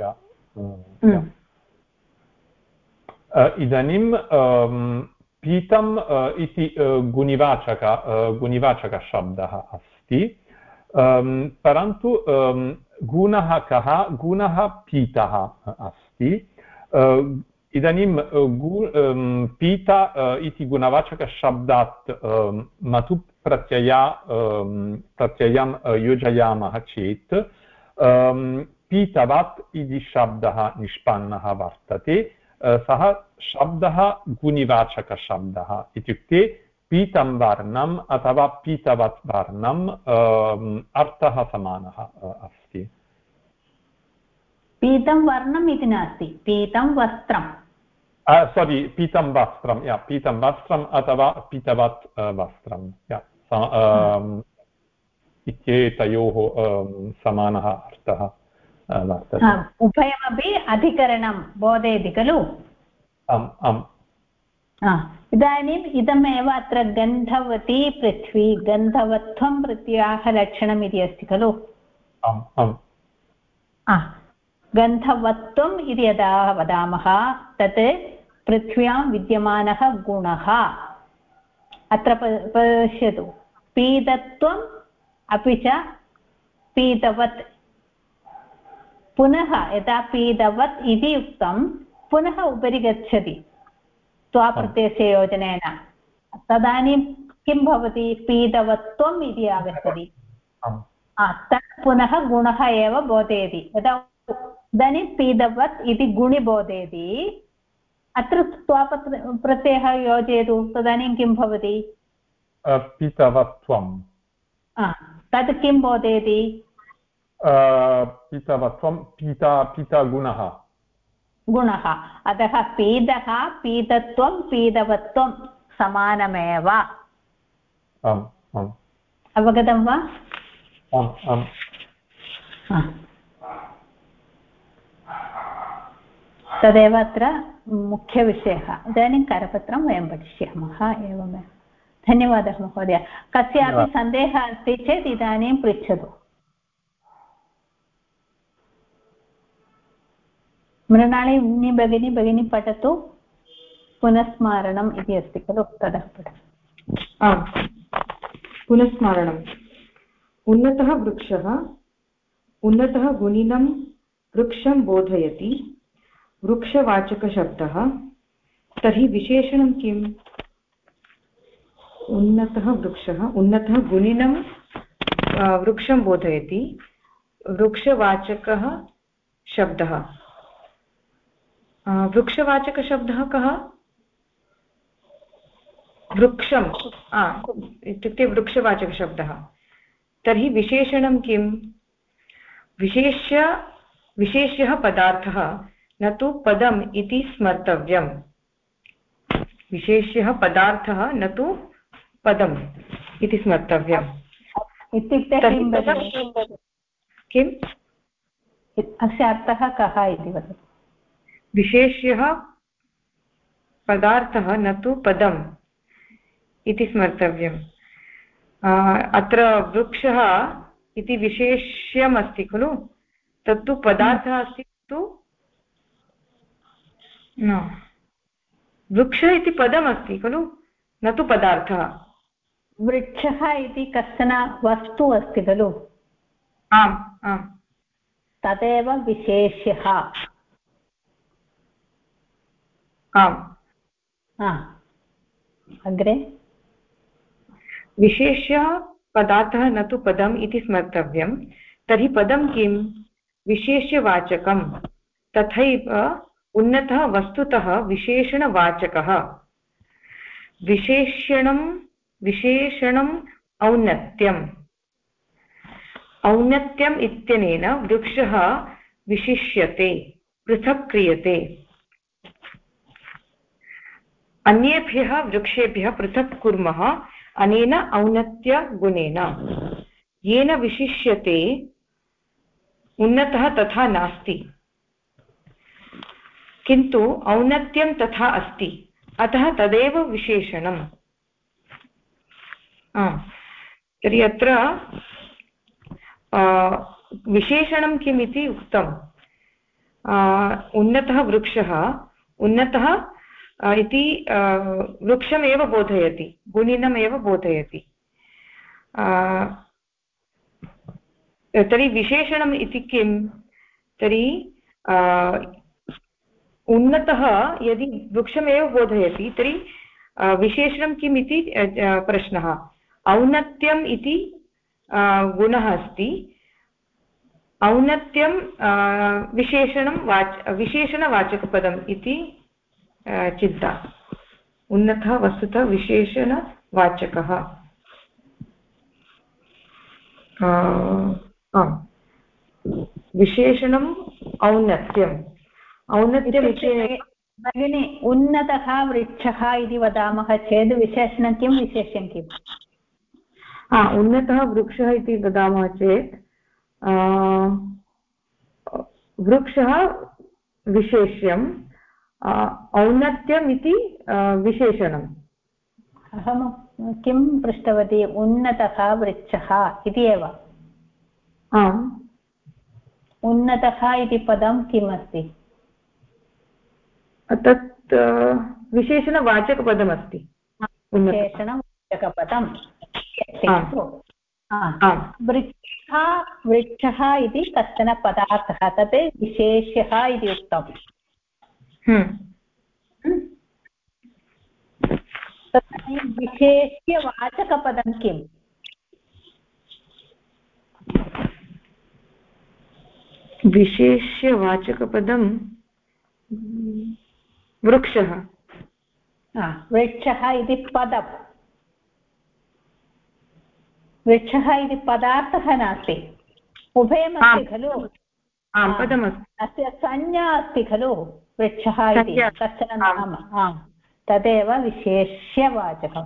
इदानीं पीतम् इति गुणिवाचकशब्दः अस्ति परन्तु गुणः कः गुणः पीतः अस्ति इदानीं पीत इति गुणवाचकशब्दात् मतु प्रत्ययं योजयामः चेत् पीतवत् इति शब्दः निष्पन्नः वर्तते सः शब्दः गुणिवाचकशब्दः इत्युक्ते पीतं वर्णम् अथवा पीतवत् वर्णम् अर्थः समानः अस्ति पीतं वर्णम् इति नास्ति पीतं वस्त्रं पीतं वस्त्रं पीतं वस्त्रम् अथवा पीतवत् वस्त्रं इत्येतयोः समानः अर्थः वर्तते उभयमपि अधिकरणं बोधयति खलु आम् आम् इदानीम् इदमेव अत्र गन्धवती पृथ्वी गन्धवत्वं प्रत्ययाः लक्षणम् इति अस्ति खलु आम् आम् गन्धवत्वम् इति यदा वदामः तत् पृथ्व्यां विद्यमानः गुणः अत्र पश्यतु पीतत्वम् अपि च पीतवत् पुनः यदा पीतवत् इति उक्तं पुनः उपरि गच्छति त्वाप्रत्ययस्य योजनेन तदानीं किं भवति पीतवत्वम् इति आगच्छति तत् पुनः गुणः एव बोधयति यदा इदानीं पीतवत् इति गुणि बोधयति अत्र त्वाप्रत्ययः योजयतु तदानीं किं भवति पीतवत्वं तत् किं बोधयति पीतवत्वं पीतगुणः गुणः अतः पीतः पीतत्वं पीतवत्वं समानमेव अवगतं वा तदेव अत्र मुख्यविषयः इदानीं करपत्रं वयं पठिष्यामः एवमेव धन्यवादः महोदय कस्यापि सन्देहः अस्ति चेत् इदानीं पृच्छतु मृणालिनी भगिनी पठतु पुनस्मारणम् इति अस्ति खलु ततः पठतु पुनस्मारणम् उन्नतः वृक्षः उन्नतः गुणिनं वृक्षं बोधयति वृक्षवाचकशब्दः तर्हि विशेषणं किम् उन्नतः वृक्षः उन्नतः गुणिनं वृक्षं बोधयति वृक्षवाचकः शब्दः वृक्षवाचकशब्दः कः वृक्षम् इत्युक्ते वृक्षवाचकशब्दः तर्हि विशेषणं किम् विशेष्यः पदार्थः न तु पदम् इति स्मर्तव्यम् विशेष्यः पदार्थः न तु पदम् इति स्मर्तव्यम् इत्युक्ते किम् अस्य अर्थः कः इति वदतु विशेष्यः पदार्थः न तु पदम् इति स्मर्तव्यम् अत्र वृक्षः इति विशेष्यम् अस्ति खलु तत्तु पदार्थः अस्ति तु न वृक्षः इति पदमस्ति खलु न तु पदार्थः वृक्षः इति कश्चन वस्तु अस्ति खलु आम् आम् तदेव विशेष्यः आम् अग्रे विशेष्यः पदार्थः न तु पदम् इति स्मर्तव्यं तर्हि पदं किं विशेष्यवाचकं तथैव उन्नतः वस्तुतः विशेषणवाचकः विशेषणम् औन्नत्यम् इत्यनेन वृक्षः विशिष्यते पृथक् क्रियते अन्येभ्यः वृक्षेभ्यः पृथक् कुर्मः अनेन औन्नत्यगुणेन येन विशिष्यते उन्नतः तथा नास्ति किन्तु औन्नत्यं तथा अस्ति अतः तदेव विशेषणम् तर्हि अत्र विशेषणं किम् इति उक्तम् उन्नतः वृक्षः उन्नतः इति वृक्षमेव बोधयति गुणिनमेव बोधयति तर्हि विशेषणम् इति किं तर्हि उन्नतः यदि वृक्षमेव बोधयति तर्हि विशेषणं किम् इति प्रश्नः औन्नत्यम् इति गुणः अस्ति औन्नत्यं विशेषणवाचकपदम् इति चिन्ता उन्नतः वस्तुतः विशेषणवाचकः विशेषणम् औन्नत्यम् भगिनी उन्नतः वृक्षः इति वदामः चेत् विशेषणं किं विशेष्यं किम् उन्नतः वृक्षः इति वदामः चेत् वृक्षः विशेष्यम् औन्नत्यम् इति विशेषणम् अहं किं पृष्टवती उन्नतः वृक्षः इति एव आम् उन्नतः इति पदं किम् अस्ति तत् विशेषणवाचकपदमस्ति विशेषणं विशेषणवाचकपदं वृक्षः इति कश्चन पदार्थः तत् विशेष्यः इति उक्तम् तदानीं विशेष्यवाचकपदं किम् विशेष्यवाचकपदं वृक्षः वृक्षः इति पदं वृक्षः इति पदार्थः नास्ति उभयमस्ति खलु अस्य संज्ञा अस्ति खलु वृक्षः इति कश्चन नाम तदेव विशेष्यवाचकं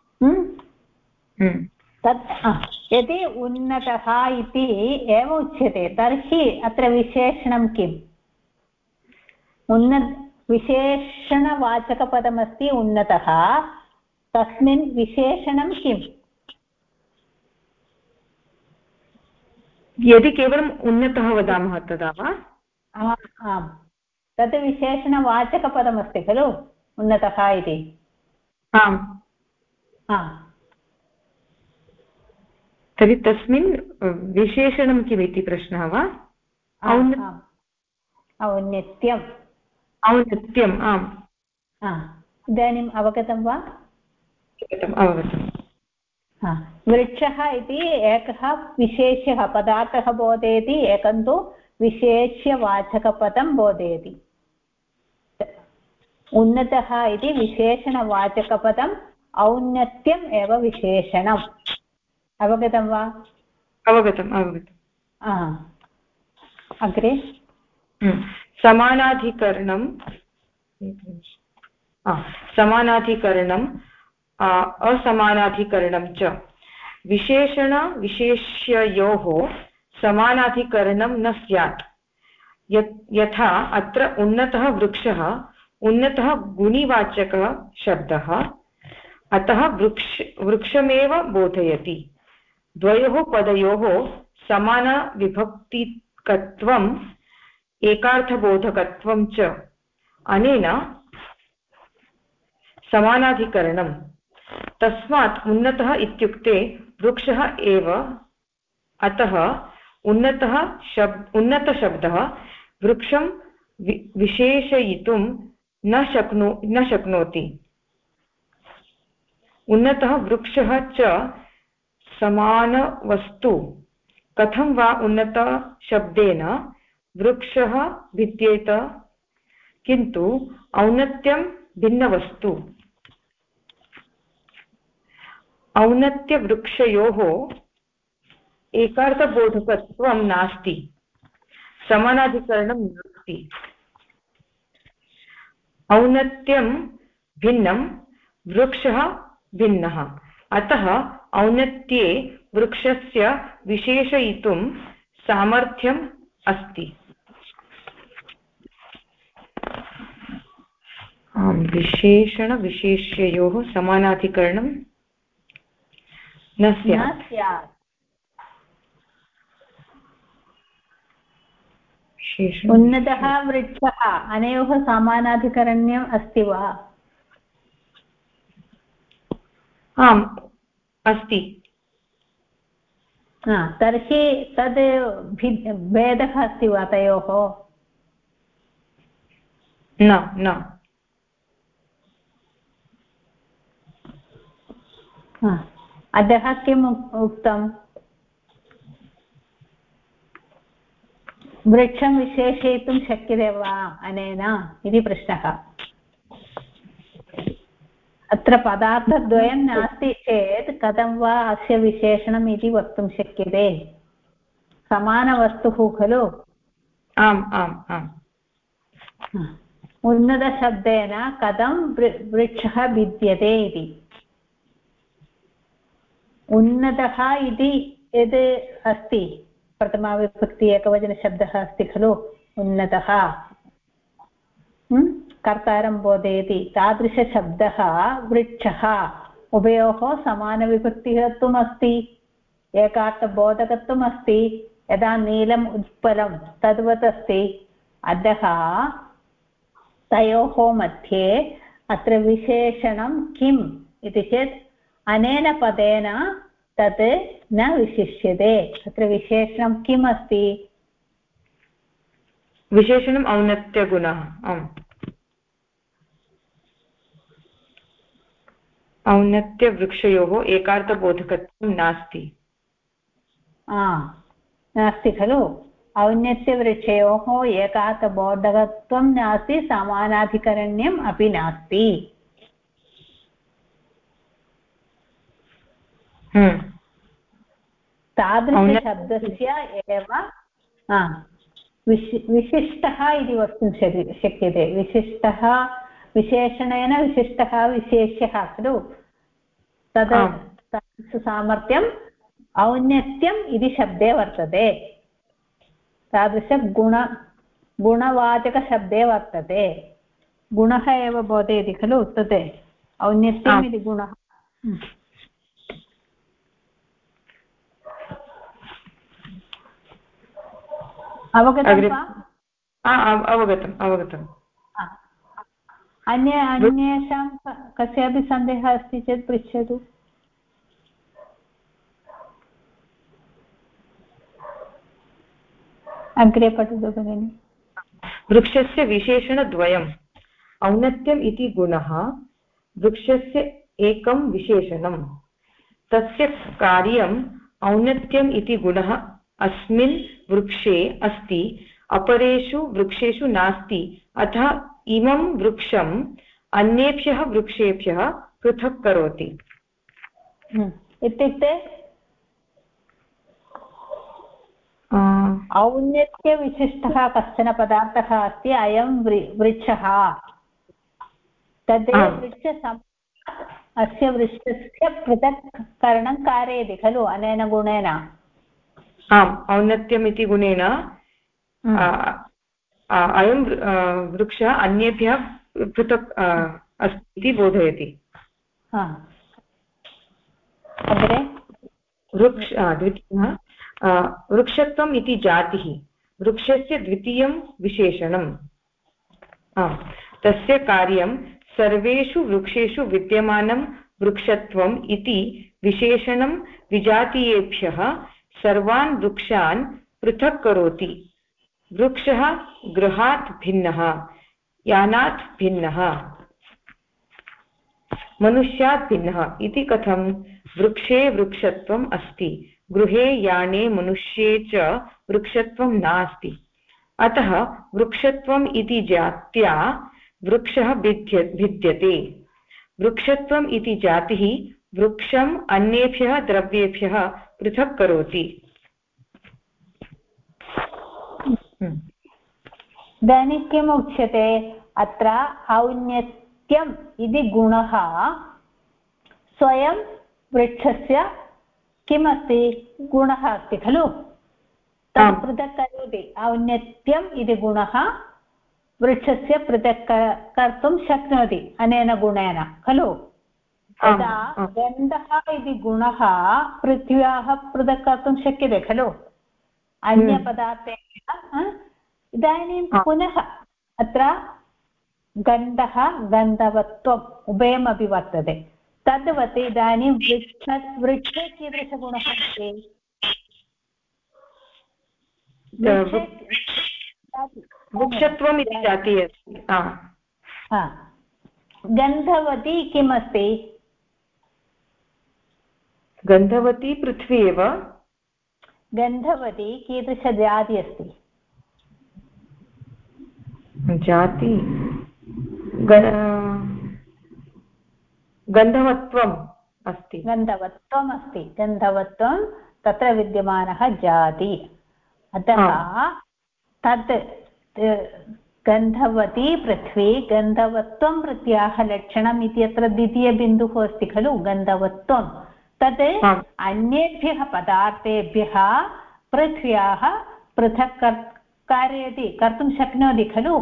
तत् यदि उन्नतः इति एव उच्यते तर्हि अत्र विशेषणं किम् विशेषणवाचकपदमस्ति उन्नतः तस्मिन् विशेषणं किम् यदि केवलम् उन्नतः वदामः तदा वा आम् तत् विशेषणवाचकपदमस्ति खलु उन्नतः इति आम् तर्हि तस्मिन् विशेषणं किमिति प्रश्नः वा औन्नत्यम् आम् इदानीम् अवगतं वा अवगतम् वृक्षः इति एकः विशेष्यः पदार्थः बोधयति एकं तु विशेष्यवाचकपदं बोधयति उन्नतः इति विशेषणवाचकपदम् औन्नत्यम् एव विशेषणम् अवगतं वा अवगतम् अग्रे समानाधिकरणम् असमानाधिकरणं च विशेषणविशेष्ययोः समानाधिकरणं न स्यात् यथा अत्र उन्नतः वृक्षः उन्नतः गुणिवाचकः शब्दः अतः वृक्षमेव बोधयति द्वयोः पदयोः समानविभक्तिकत्वम् एकार्थबोधकत्वं च अनेन समानाधिकरणम् तस्मात् उन्नतः इत्युक्ते वृक्षः एव अतः उन्नतशब्दः वृक्षं विशेषयितुं न शक्नोति उन्नतः वृक्षः च समानवस्तु कथं वा उन्नतशब्देन वृक्षः भिद्येत किन्तु औन्नत्यं भिन्नवस्तु औन्नत्यवृक्षयोः एकार्थबोधकत्वं नास्ति समानाधिकरणं नास्ति औन्नत्यं भिन्नं वृक्षः भिन्नः अतः औन्नत्ये वृक्षस्य विशेषयितुं सामर्थ्यम् अस्ति विशेषणविशेष्ययोः समानाधिकरणं न स्यात् उन्नतः वृक्षः अनयोः समानाधिकरण्यम् अस्ति वा आम् अस्ति तर्हि तद् भेदः अस्ति वा तयोः न अतः किम् उक्तम् वृक्षं विशेषयितुं शक्यते वा अनेन इति प्रश्नः अत्र पदार्थद्वयं नास्ति चेत् कथं वा अस्य विशेषणम् इति वक्तुं शक्यते समानवस्तुः खलु आम् आम् आम् उन्नतशब्देन कथं वृक्षः भिद्यते इति उन्नतः इति यद् अस्ति प्रथमाविभक्ति एकवचनशब्दः अस्ति खलु उन्नतः कर्तारं बोधयति तादृशशब्दः वृक्षः उभयोः समानविभक्तित्वम् अस्ति एकार्थबोधकत्वम् अस्ति यदा नीलम् उत्पलं तद्वत् अस्ति अतः तयोः मध्ये अत्र विशेषणं किम् इति चेत् अनेन पदेन तत् न विशिष्यते अत्र विशेषणं किम् अस्ति विशेषणम् औन्नत्यगुणः आम् औन्नत्यवृक्षयोः एकार्थबोधकत्वं नास्ति नास्ति खलु औन्नत्यवृक्षयोः एकार्थबोधकत्वं नास्ति समानाधिकरण्यम् अपि नास्ति तादृशशब्दस्य एव विशिष्टः इति वक्तुं शक्यते विशिष्टः विशेषणेन विशिष्टः विशेष्यः खलु तद् सामर्थ्यम् औन्नत्यम् इति शब्दे वर्तते गुणवाचकशब्दे वर्तते गुणः एव बोधयति खलु तत् औन्नत्यम् इति गुणः अवगतं वा अवगतम् अन्येषां कस्यापि सन्देहः अस्ति चेत् पृच्छतु अग्रे पठतु भगिनि वृक्षस्य विशेषणद्वयम् औन्नत्यम् इति गुणः वृक्षस्य एकं विशेषणं तस्य कार्यम् औन्नत्यम् इति गुणः अस्मिन् वृक्षे अस्ति अपरेषु वृक्षेषु नास्ति अतः इमं वृक्षम् अन्येभ्यः वृक्षेभ्यः पृथक् करोति इत्युक्ते औन्नत्यविशिष्टः कश्चन पदार्थः अस्ति अयं वृक्षः तद् वृक्षसम्बन्धात् अस्य वृक्षस्य पृथक्करणं कारयति खलु अनेन गुणेन आम् औन्नत्यम् इति गुणेन अयं वृक्षः अन्येभ्यः पृथक् अस्ति इति बोधयति द्वितीयः वृक्षत्वम् इति जातिः वृक्षस्य द्वितीयं विशेषणं तस्य कार्यं सर्वेषु वृक्षेषु विद्यमानं वृक्षत्वम् इति विशेषणं विजातीयेभ्यः सर्वान् वृक्षान् पृथक् करोति वृक्षः गृहात् भिन्नः यानात् भिन्नः मनुष्यात् भिन्नः इति कथं वृक्षे वृक्षत्वम् अस्ति गृहे याने मनुष्ये च वृक्षत्वं नास्ति अतः वृक्षत्वम् इति जात्या वृक्षः भिद्यते वृक्षत्वम् इति जातिः वृक्षम् अन्येभ्यः द्रव्येभ्यः पृथक् करोति इदानीं किम् उच्यते अत्र औन्नत्यम् इति गुणः स्वयं वृक्षस्य किमस्ति गुणः अस्ति खलु तत् पृथक् करोति औन्नत्यम् इति गुणः वृक्षस्य पृथक् कर्तुं शक्नोति अनेन गुणेन खलु यदा गन्धः इति गुणः पृथिव्याः पृथक् कर्तुं शक्यते खलु अन्यपदार्थेन इदानीं पुनः अत्र गन्धः गन्धवत्वम् उभयमपि वर्तते तद्वत् इदानीं वृक्षे कीदृशगुणः अस्ति वृक्षत्वम् इति जातिः अस्ति गन्धवती किम् अस्ति गन्धवती पृथ्वी एव गन्धवती कीदृशजाति अस्ति जाति गन्धवत्वम् अस्ति गन्धवत्वं तत्र विद्यमानः जाति अतः तत् गन्धवती पृथ्वी गन्धवत्वं प्रत्याह लक्षणम् इत्यत्र द्वितीयबिन्दुः अस्ति खलु गन्धवत्वं तत् अन्येभ्यः पदार्थेभ्यः पृथ्व्याः पृथक् कारयति कर्तुं शक्नोति खलु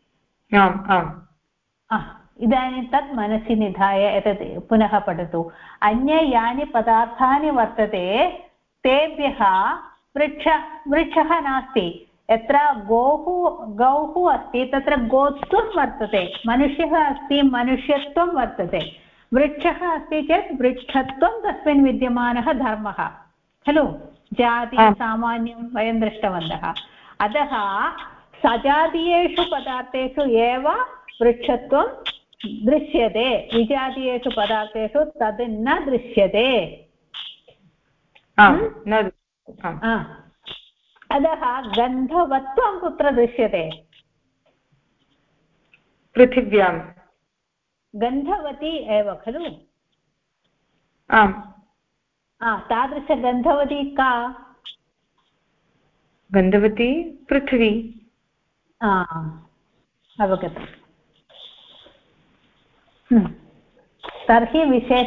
इदानीं तत् मनसि निधाय एतत् पुनः पठतु अन्ये यानि पदार्थानि वर्तते तेभ्यः वृक्षः नास्ति यत्र गौः अस्ति तत्र गोत्वं वर्तते मनुष्यः अस्ति मनुष्यत्वं वर्तते वृक्षः अस्ति चेत् वृक्षत्वं तस्मिन् विद्यमानः धर्मः खलु जाति सामान्यं वयं दृष्टवन्तः अतः सजातीयेषु पदार्थेषु एव वृक्षत्वं दृश्यते विजातीयेषु पदार्थेषु तद् न दृश्यते अतः गन्धवत्वं कुत्र दृश्यते पृथिव्यां गन्धवती एव खलु आम् तादृशगन्धवती का गन्धवती पृथिवी अवगतम् तर्हि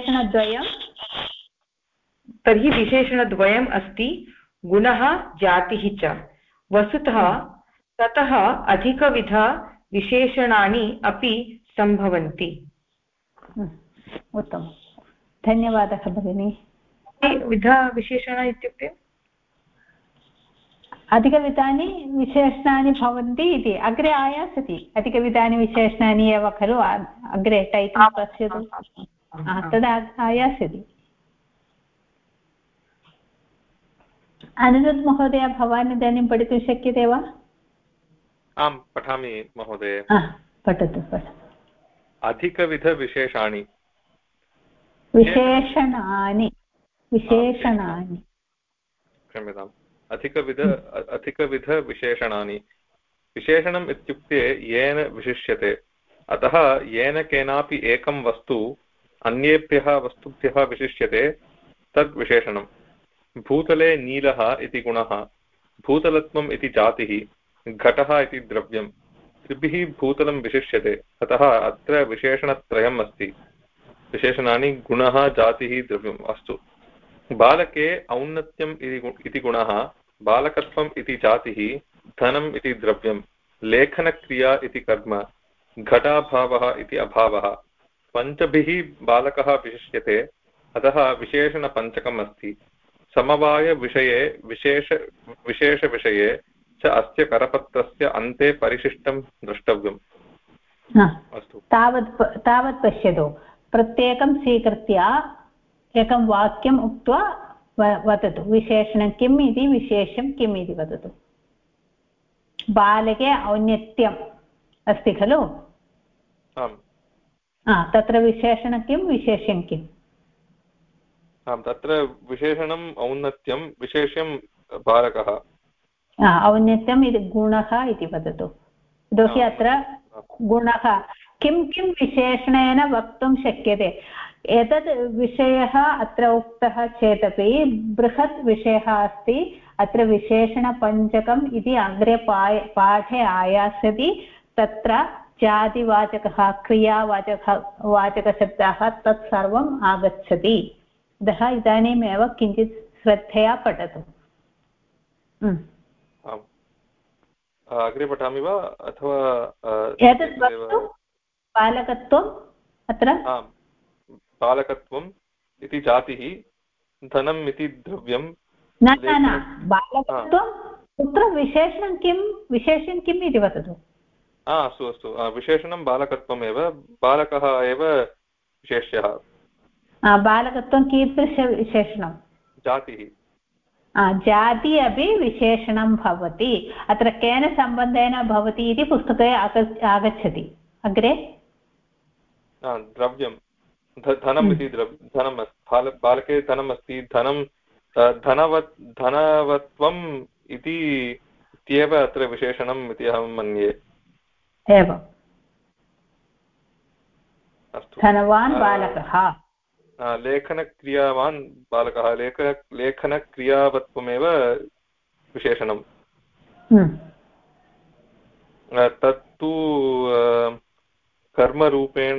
विशेषणद्वयम् अस्ति गुणः जातिः च वस्तुतः ततः अधिकविधविशेषणानि अपि सम्भवन्ति उत्तमं धन्यवादः भगिनी विधविशेषण इत्युक्ते अधिकविधानि विशेषणानि भवन्ति इति अग्रे आयास्यति अधिकविधानि विशेषणानि एव खलु अग्रे टैटल् पश्यतु तदा आयास्यति अनिरुद्ध महोदय भवान् इदानीं पठितुं शक्यते वा आम् पठामि महोदय पठतु अधिकविधविशेषाणि विशेषणानि क्षम्यताम् अधिकविधविशेषणानि विशेषणम् इत्युक्ते येन विशिष्यते अतः येन केनापि एकं वस्तु अन्येभ्यः वस्तुभ्यः विशिष्यते तद् विशेषणम् भूतले नीलः इति गुणः भूतलत्वम् इति जातिः घटः इति द्रव्यं त्रिभिः भूतलं विशिष्यते अतः अत्र विशेषणत्रयम् अस्ति विशेषणानि गुणः जातिः द्रव्यम् अस्तु बालके औन्नत्यम् इति गुणः बालकत्वम् इति जातिः धनम् इति द्रव्यं लेखनक्रिया इति कर्म घटाभावः इति अभावः पञ्चभिः बालकः विशिष्यते अतः विशेषणपञ्चकम् अस्ति समवायविषये विशेषविषये च अस्य करपत्रस्य अन्ते परिशिष्टं द्रष्टव्यम् अस्तु तावत् पश्यतु प्रत्येकं स्वीकृत्य एकं वाक्यम् उक्त्वा वदतु विशेषणं किम् इति विशेषं किम् इति वदतु बालके औन्नत्यम् अस्ति खलु तत्र विशेषणं किं विशेष्यं किम् तत्र विशेषणम् औन्नत्यं विशेष्यं बालकः औन्नत्यम् इति गुणः इति वदतु यतोहि अत्र गुणः किं किं विशेषणेन वक्तुं शक्यते एतत् विषयः अत्र उक्तः चेदपि बृहत् विषयः अस्ति अत्र विशेषणपञ्चकम् इति अग्रे पाठे आयास्यति तत्र जातिवाचकः क्रियावाचकशब्दाः तत्सर्वम् आगच्छति अतः इदानीमेव किञ्चित् श्रद्धया पठतु अग्रे पठामि वा अथवा एतत् वस्तु बालकत्वम् अत्र बालकत्वम् इति जातिः धनम् इति द्रव्यं न बालकत्वं कुत्र विशेषणं किम् इति वदतु अस्तु अस्तु विशेषणं बालकत्वमेव बालकः एव विशेष्यः बालकत्वं कीदृशविशेषणं जातिः जाति अपि विशेषणं भवति अत्र केन सम्बन्धेन भवति इति पुस्तके आगच्छति अग्रे द्रव्यं धनम् इति धनम् बालके धनम् अस्ति धनं धनवत्वम् इत्येव अत्र विशेषणम् इति अहं मन्ये एवम् अस्तु धनवान् बालकः लेखनक्रियावान् बालकः लेखनक्रियावत्वमेव विशेषणं तत्तु कर्मरूपेण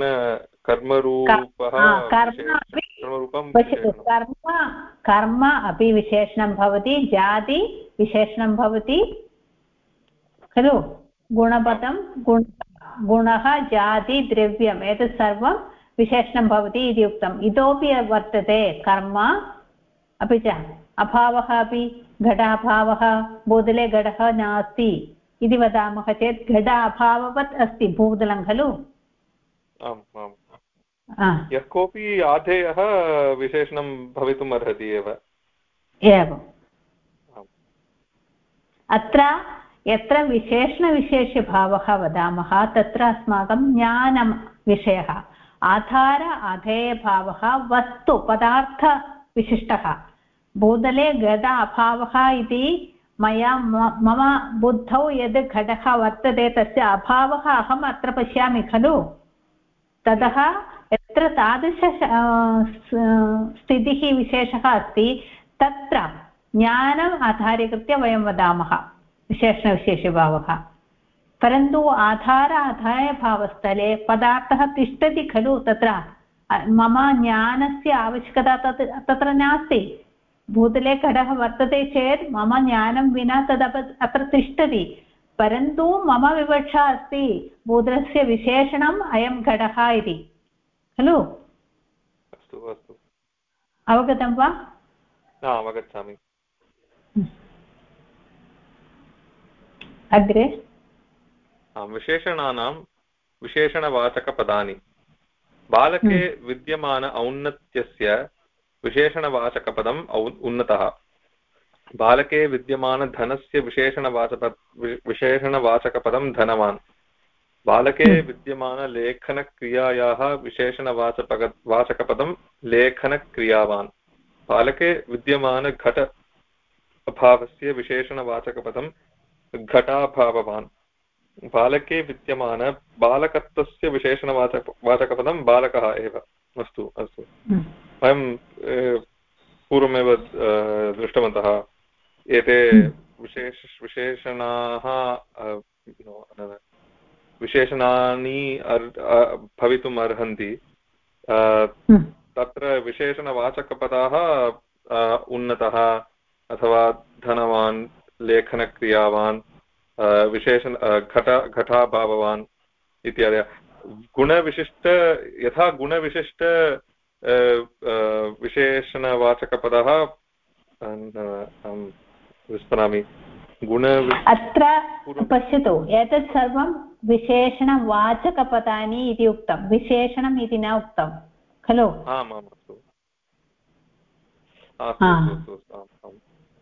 कर्म अपि विशेषणं भवति जाति विशेषणं भवति खलु गुणपदं गुणः जाति द्रव्यम् एतत् सर्वं विशेषणं भवति इति उक्तम् इतोपि वर्तते कर्म अपि च अभावः अपि घटाभावः भूतले घटः नास्ति इति वदामः चेत् घट अभाववत् अस्ति भूतलं खलु यः कोऽपि आधेयः विशेषणं भवितुम् अर्हति एव। एवम् अत्र यत्र विशेषणविशेष्यभावः वदामः तत्र अस्माकं ज्ञानं विषयः, आधार अधेयभावः वस्तु पदार्थविशिष्टः। भूतले घट अभावः इति मया मम बुद्धौ यद् घटः वर्तते तस्य अभावः अहम् अत्र पश्यामि खलु, ततः यत्र तादृश स्थितिः विशेषः अस्ति तत्र ज्ञानम् आधारीकृत्य वयं वदामः विशेषणविशेषभावः। परन्तु आधार अधायभावस्थले पदार्थः तिष्ठति खलु, तत्र मम ज्ञानस्य आवश्यकता तत्र नास्ति। भूतले घटः वर्तते चेत् मम ज्ञानं विना अत्र तिष्ठति, परन्तु मम विवक्षा अस्ति भूतलस्य विशेषणम् अयं घटः इति खलु। अस्तु अस्तु, अवगतं वा? अवगच्छामि। अग्रे विशेषणानां विशेषणवाचकपदानि। बालके विद्यमान औन्नत्यस्य विशेषणवाचकपदम् उन्नतः। बालके विद्यमानधनस्य विशेषणवाचकपदं धनवान्। बालके विद्यमानलेखनक्रियायाः विशेषणवाचकपदं लेखनक्रियावान्। बालके विद्यमानघट अभावस्य विशेषणवाचकपदं घटाभाववान्। बालके विद्यमान बालकत्वस्य विशेषणवाचकपदं बालकः एव। अस्तु अस्तु, वयं पूर्वमेव दृष्टवन्तः एते विशेषणाः विशेषणानि भवितुम् अर्हन्ति। तत्र विशेषणवाचकपदाः उन्नतः अथवा धनवान्, लेखनक्रियावान्, घटाभाववान् इत्यादयः। गुणविशिष्ट यथा गुणविशिष्ट विशेषणवाचकपदः विस्मरामि। अत्र पश्यतु, एतत् सर्वं विशेषणवाचकपदानि इति उक्तं, विशेषणम् इति न उक्तं खलु। आम् आम्, अस्तु अस्तु अस्तु,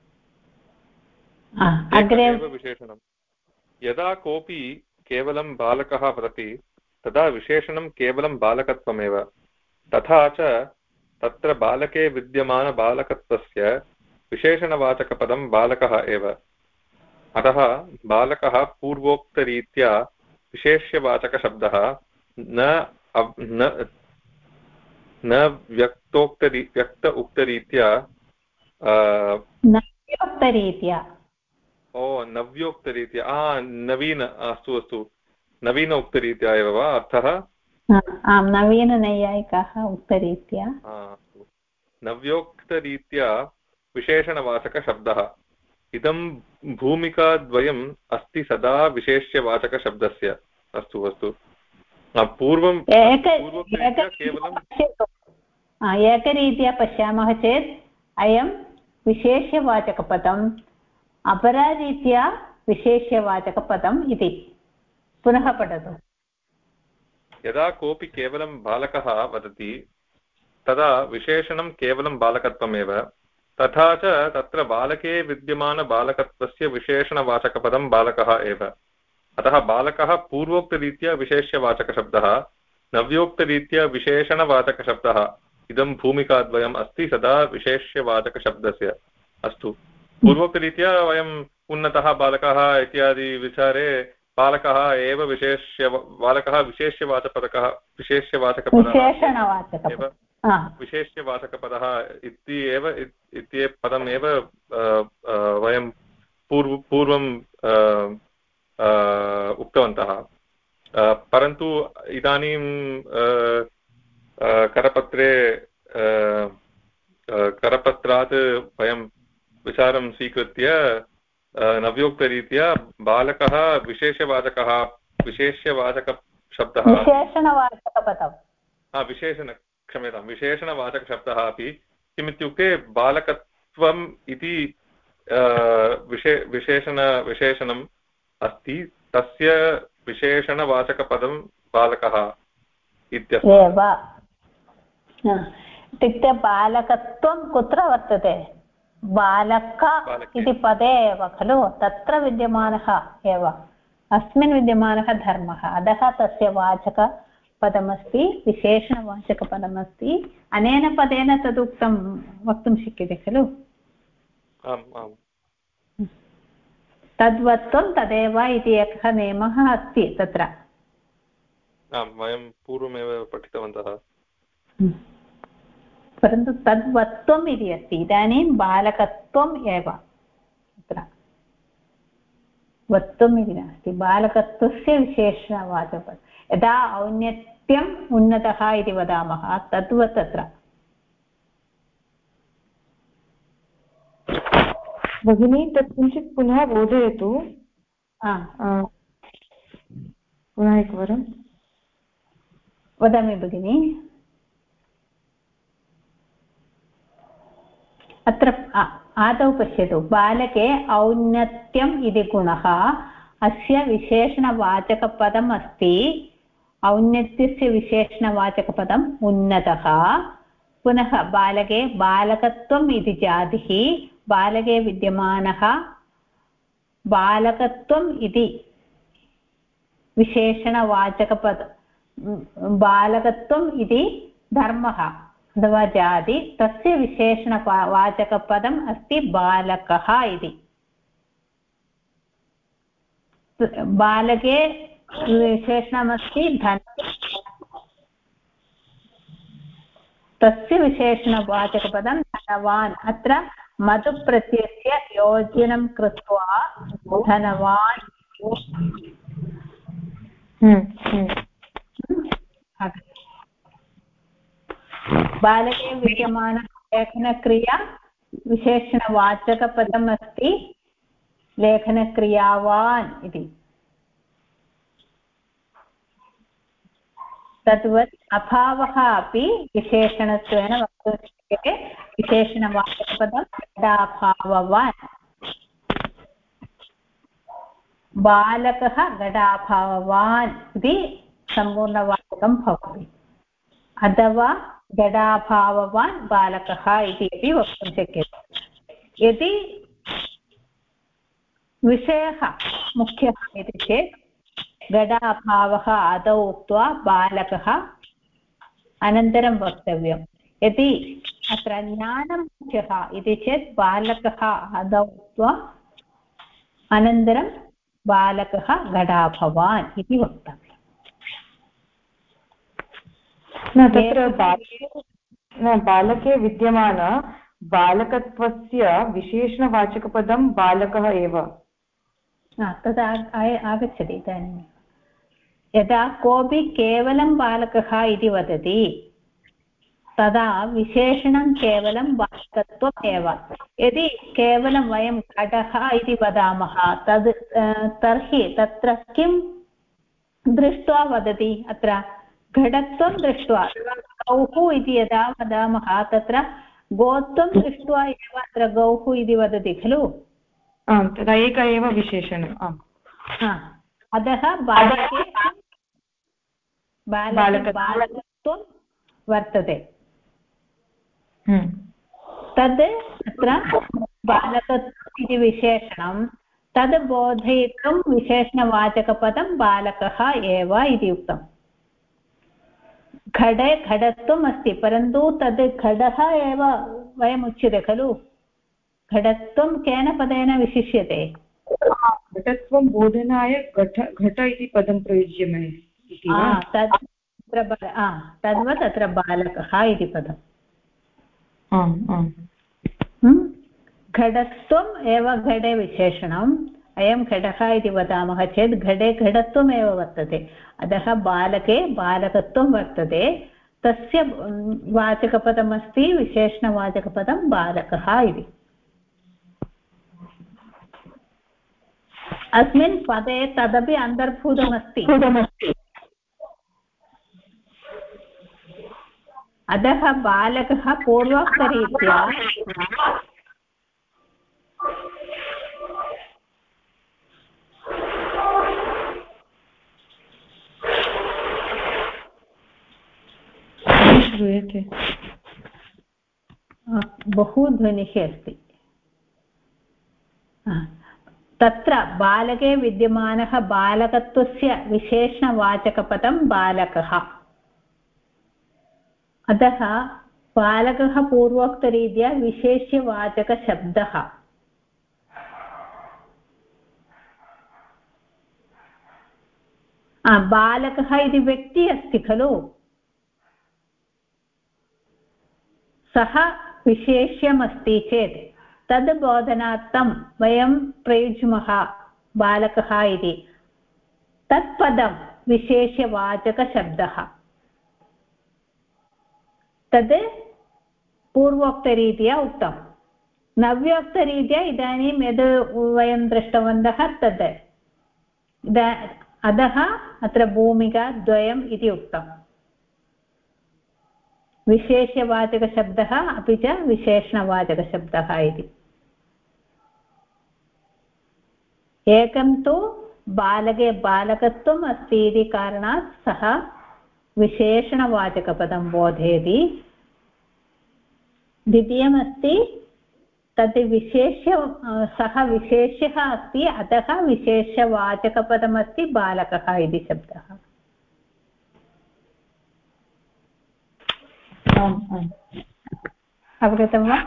अग्रे विशेषणं। यदा कोऽपि केवलं बालकः वदति तदा विशेषणं केवलं बालकत्वमेव। तथा च तत्र बालके विद्यमानबालकत्वस्य विशेषणवाचकपदं बालकः एव। अतः बालकः पूर्वोक्तरीत्या विशेष्यवाचकशब्दः न व्यक्त उक्तरीत्या नव्योक्तरीत्या नवीन, अस्तु अस्तु, नवीन उक्तरीत्या एव वा अर्थः? आम्, नवीननैयायिकाः उक्तरीत्या। अस्तु, नव्योक्तरीत्या विशेषणवाचकशब्दः। इदं भूमिकाद्वयम् अस्ति सदा विशेष्यवाचकशब्दस्य। अस्तु अस्तु, पूर्वं केवलं एकरीत्या पश्यामः चेत् अयं विशेष्यवाचकपदम्, अपररीत्या विशेष्यवाचकपदम् इति। पुनः पठतु। यदा कोऽपि केवलं बालकः वदति तदा विशेषणं केवलं बालकत्वमेव। तथा च तत्र बालके विद्यमानबालकत्वस्य विशेषणवाचकपदं बालकः एव। अतः बालकः पूर्वोक्तरीत्या विशेष्यवाचकशब्दः, नव्योक्तरीत्या विशेषणवाचकशब्दः। इदं भूमिकाद्वयम् अस्ति सदा विशेष्यवाचकशब्दस्य। अस्तु, पूर्वोक्तरीत्या वयम् उन्नतः बालकः इत्यादि विचारे बालकः एव बालकः विशेष्यवाचकपदः विशेष्यवाचकपदः इति पदमेव वयं पूर्वं उक्तवन्तः। परन्तु इदानीं करपत्रात् वयं विचारं स्वीकृत्य नव्योक्तरीत्या बालकः विशेष्यवाचकशब्दः, विशेषणवाचकशब्दः अपि किमित्युक्ते बालकत्वम् इति विशेषणम् अस्ति, तस्य विशेषणवाचकपदं बालकः इत्यस्मात्। इत्युक्ते बालकत्वं कुत्र वर्तते बालक इति पदे एव खलु तत्र विद्यमानः एव अस्मिन् विद्यमानः धर्मः अतः तस्य वाचकपदमस्ति विशेषणवाचकपदमस्ति अनेन पदेन तदुक्तं वक्तुं शक्यते खलु तद्वत्त्वं तदेव इति एकः नियमः अस्ति तत्र वयं पूर्वमेव पठितवन्तः परन्तु तद्वत्त्वम् इति अस्ति इदानीं बालकत्वम् एव तत्र वत्त्वम् इति नास्ति बालकत्वस्य विशेषणवाचकपदं यदा औन्नत्यम् उन्नतः इति वदामः तद्वत् तत्र भगिनी तत् किञ्चित् पुनः बोधयतु पुनः एकवारं वदामि भगिनि अत्र आदौ पश्यतु बालके औन्नत्यम् इति गुणः अस्य विशेषणवाचकपदम् अस्ति औन्नत्यस्य विशेषणवाचकपदम् उन्नतः पुनः बालके बालकत्वम् इति जातिः बालके विद्यमानः बालकत्वम् इति विशेषणवाचकपद बालकत्वम् इति धर्मः अथवा जाति तस्य विशेषणवाचकपदम् अस्ति बालकः इति बालके विशेषणमस्ति धन तस्य विशेषणवाचकपदं धनवान् अत्र मधुप्रत्ययस्य योजनं कृत्वा धनवान् बालके विद्यमानलेखनक्रिया विशेषणवाचकपदम् अस्ति लेखनक्रियावान् इति तद्वत् अभावः अपि विशेषणत्वेन वक्तुं शक्यते विशेषणवाचकपदं घटाभाववान् बालकः घटाभाववान् इति सम्पूर्णवाचकं भवति अथवा घटाभाववान् बालकः इति अपि वक्तुं शक्यते यदि विषयः मुख्यः इति चेत् घटाभावः आदौ उक्त्वा बालकः अनन्तरं वक्तव्यं यदि अत्र ज्ञानं मुख्यः इति चेत् बालकः आदौ उक्त्वा अनन्तरं बालकः घटाभावान् इति वक्तव्यम् तत्र बालके विद्यमान बालकत्वस्य विशेषणवाचकपदं बालकः एव तदा आगच्छति इदानीं यदा कोऽपि केवलं बालकः इति वदति तदा विशेषणं केवलं बालकत्वम् एव यदि केवलं वयं घटः इति वदामः तर्हि तत्र किं दृष्ट्वा वदति अत्र घटत्वं दृष्ट्वा गौः इति यदा वदामः तत्र गोत्वं दृष्ट्वा एव अत्र गौः इति वदति खलु तदा एक एव विशेषणम् अतः बालके बालकत्वं वर्तते तद् अत्र बालकत्वम् इति विशेषणं तद् बोधयितुं विशेषणवाचकपदं बालकः एव इति उक्तम् घटे घटत्वम् अस्ति परन्तु तद् घटः एव वयम् उच्यते खलु घटत्वं केन पदेन विशिष्यते घटत्वं बोधनाय घट इति पदं प्रयुज्यते तद्वत् अत्र बालकः इति पदम् घटत्वम् एव घटे विशेषणम् अयं घटः इति वदामः चेत् घटे घटत्वमेव वर्तते अतः बालके बालकत्वं वर्तते तस्य वाचकपदमस्ति विशेषणवाचकपदं बालकः इति अस्मिन् पदे तदपि अन्तर्भूतमस्ति अतः बालकः पूर्वोक्तरीत्या श्रूयते बहु ध्वनिः अस्ति। तत्र बालके विद्यमानः बालकत्वस्य विशेषणवाचकपदं बालकः। अतः बालकः पूर्वोक्तरीत्या विशेष्यवाचकशब्दः। बालकः इति व्यक्ति अस्ति खलु, सः विशेष्यमस्ति चेत् तद् बोधनार्थं वयं प्रयुज्मः बालकः इति। तत्पदं विशेष्यवाचकशब्दः। तद् पूर्वोक्तरीत्या उक्तं। नव्योक्तरीत्या इदानीं यद् वयं दृष्टवन्तः तद्। अतः अत्र भूमिका द्वयम् इति उक्तम्। विशेष्यवाचकशब्दः अपि च विशेषणवाचकशब्दः इति। एकं तु बालके बालकत्वम् अस्ति इति कारणात् सः विशेषणवाचकपदं बोधयति। द्वितीयमस्ति तत् विशेष्य सः विशेष्यः अस्ति, अतः विशेषवाचकपदमस्ति बालकः इति शब्दः। अवगतं वा?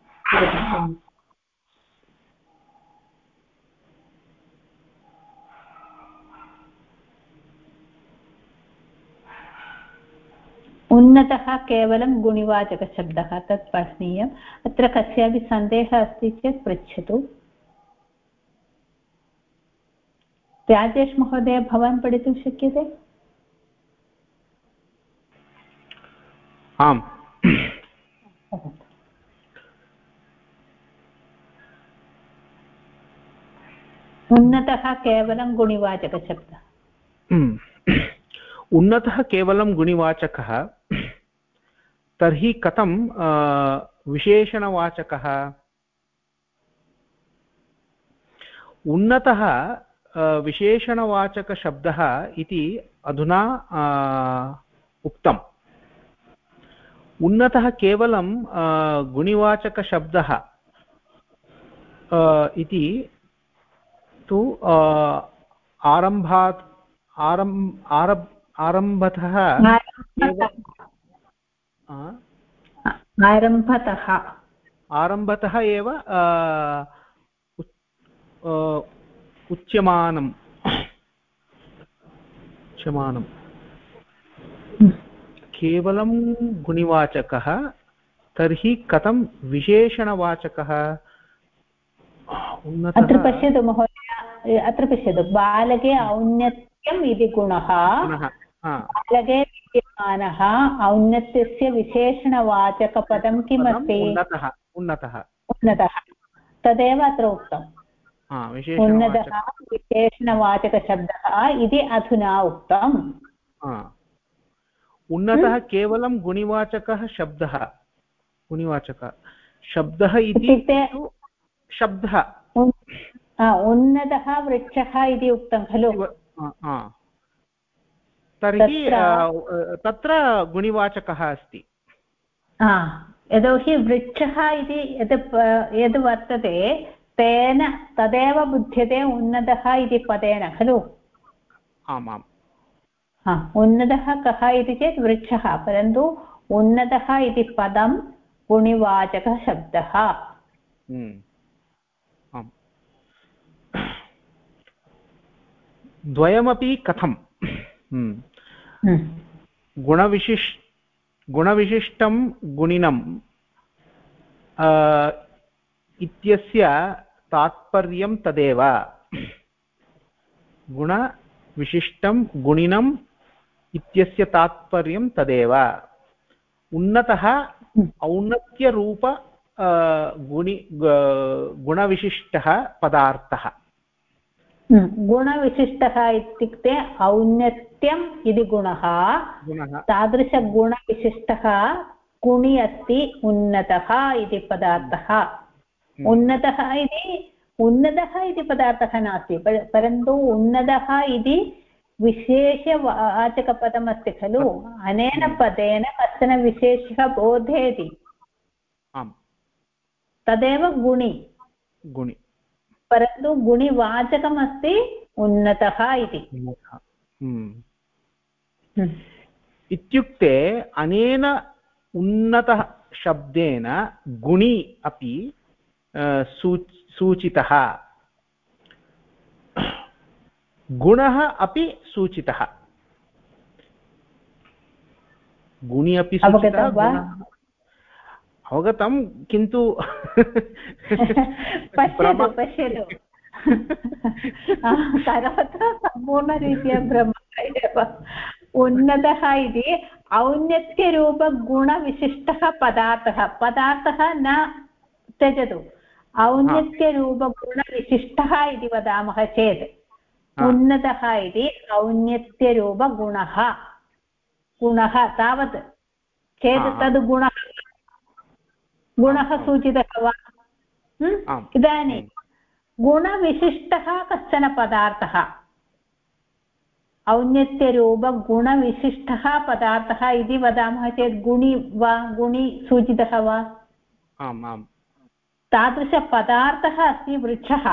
उन्नतः केवलं गुणिवाचकशब्दः, तत् पठनीयम्। अत्र कस्यापि सन्देहः अस्ति चेत् पृच्छतु। राजेश महोदय, भवान् पठितुं शक्यते? आम्। उन्नतः केवलं गुणिवाचकशब्दः। उन्नतः केवलं गुणिवाचकः, तर्हि कथं विशेषणवाचकः? उन्नतः विशेषणवाचकशब्दः इति अधुना उक्तम्। उन्नतः केवलं गुणिवाचकशब्दः इति तु आरम्भतः एव उच्यमानं केवलं गुणिवाचकः, तर्हि कथं विशेषणवाचकः? अत्र पश्यतु महोदय, अत्र पश्यतु, बालके औन्नत्यम् इति गुणः, बालके विद्यमानः औन्नत्यस्य विशेषणवाचकपदं किमस्ति? उन्नतः। तदेव अत्र उक्तम्। उन्नतः विशेषणवाचकशब्दः इति अधुना उक्तम्। उन्नतः केवलं गुणिवाचकः शब्दः, शब्दः इत्युक्ते शब्दः। उन्नतः वृक्षः इति उक्तं खलु, तर्हि तत्र गुणिवाचकः अस्ति। यतोहि वृक्षः इति यद् वर्तते तेन तदेव बुध्यते उन्नतः इति पदेन खलु। आमाम्। उन्नतः कः इति चेत् वृक्षः, परन्तु उन्नतः इति पदं गुणिवाचकशब्दः। द्वयमपि कथं? गुणविशिष्टं गुणिनम् इत्यस्य तात्पर्यं तदेव। गुणविशिष्टं गुणिनम् इत्यस्य तात्पर्यं तदेव। उन्नतः औन्नत्यरूप गुणविशिष्टः पदार्थः। गुणविशिष्टः इत्युक्ते औन्नत्यम् इति गुणः, तादृशगुणविशिष्टः गुणि अस्ति उन्नतः इति पदार्थः। उन्नतः इति पदार्थः नास्ति, परन्तु उन्नतः इति विशेषवाचकपदमस्ति खलु। अनेन पदेन कश्चन विशेषः बोधयति। तदेव गुणि गुणि परन्तु गुणिवाचकमस्ति उन्नतः इति इत्युक्ते अनेन उन्नतः शब्देन गुणि अपि सूचितः गुणः अपि सूचितः गुणि अपि सूचितः अवगतं किन्तु पश्यतु सर्वत्र सम्पूर्णरीत्या भ्रमः एव उन्नतः इति औन्नत्यरूपगुणविशिष्टः पदार्थः न त्यजतु औन्नत्यरूपगुणविशिष्टः इति वदामः चेत् उन्नतः इति औन्नत्यरूपगुणः तावत् चेत् तद् गुणः सूचितः वा इदानीं गुणविशिष्टः कश्चन पदार्थः औन्नत्यरूपगुणविशिष्टः पदार्थः इति वदामः चेत् गुणि वा गुणि सूचितः वा आम् आम् तादृशपदार्थः अस्ति वृक्षः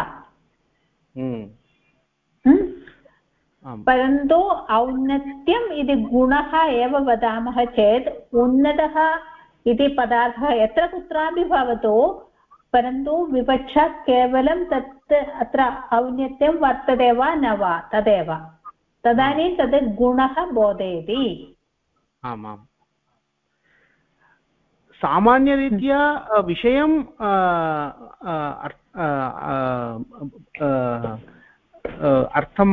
परन्तु औन्नत्यम् इति गुणः एव वदामः चेत् उन्नतः इति पदार्थः यत्र कुत्रापि भवतु परन्तु विवक्षा केवलं तत् अत्र औन्नत्यं वर्तते वा न वा तदेव तदानीं तद् गुणः बोधयति आमाम् सामान्यरीत्या विषयं अर्थं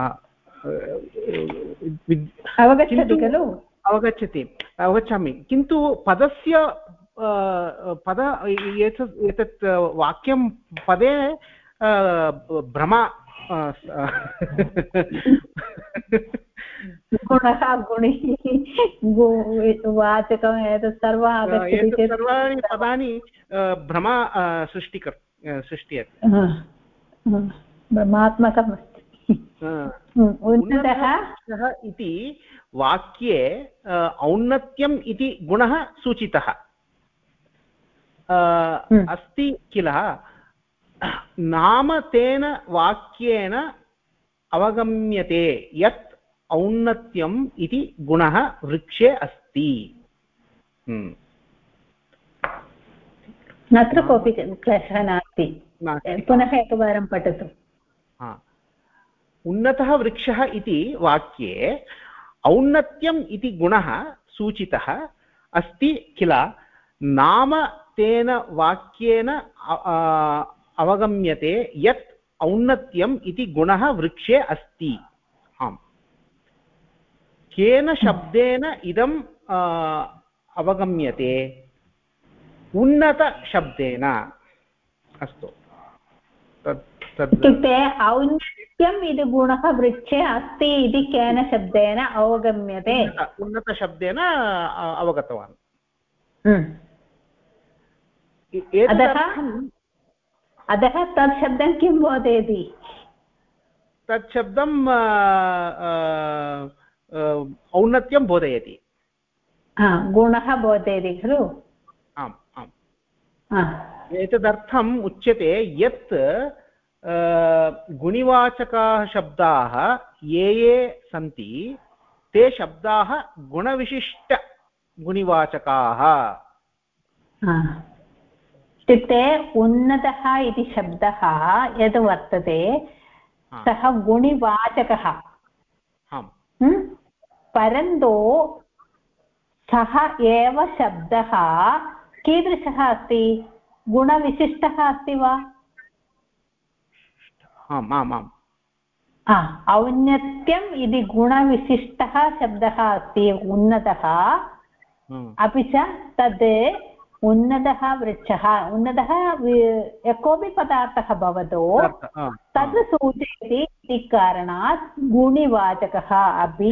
अवगच्छति खलु अवगच्छामि किन्तु पदस्य एतत् वाक्यं पदे भ्रमा गुणः गुणि वाचकम् एतत् सर्वम् आगच्छति चेत् सर्वाणि पदानि भ्रमा सृष्टयति भ्रमात्मकम् अस्ति उन्नतः इति वाक्ये औन्नत्यम् इति गुणः सूचितः अस्ति किल नाम तेन वाक्येन अवगम्यते यत् औन्नत्यम् इति गुणः वृक्षे अस्ति अत्र कोऽपि क्लेशः नास्ति पुनः एकवारं पठतु उन्नतः वृक्षः इति वाक्ये औन्नत्यम् इति गुणः सूचितः अस्ति किल नाम तेन वाक्येन अवगम्यते यत् औन्नत्यम् इति गुणः वृक्षे अस्ति आम् केन शब्देन इदं अवगम्यते उन्नतशब्देन अस्तु इत्युक्ते औन्नत्यम् इति गुणः वृक्षे अस्ति इति केन शब्देन अवगम्यते उन्नतशब्देन अवगतवान् अतः तत् शब्दं किं बोधयति तत् शब्दं औन्नत्यं बोधयति गुणः बोधयति खलु आम् आम् एतदर्थम् उच्यते यत् गुणिवाचकाः शब्दाः ये सन्ति ते शब्दाः गुणविशिष्टगुणिवाचकाः इत्युक्ते उन्नतः इति शब्दः यद् वर्तते सः गुणिवाचकः परन्तु सः एव शब्दः कीदृशः अस्ति गुणविशिष्टः अस्ति वा आम् आम् आम् औन्नत्यम् इति गुणविशिष्टः शब्दः अस्ति उन्नतः अपि च तद् उन्नतः वृक्षः उन्नतः यः कोऽपि पदार्थः भवतु तद् सूचयति इति कारणात् गुणिवाचकः अपि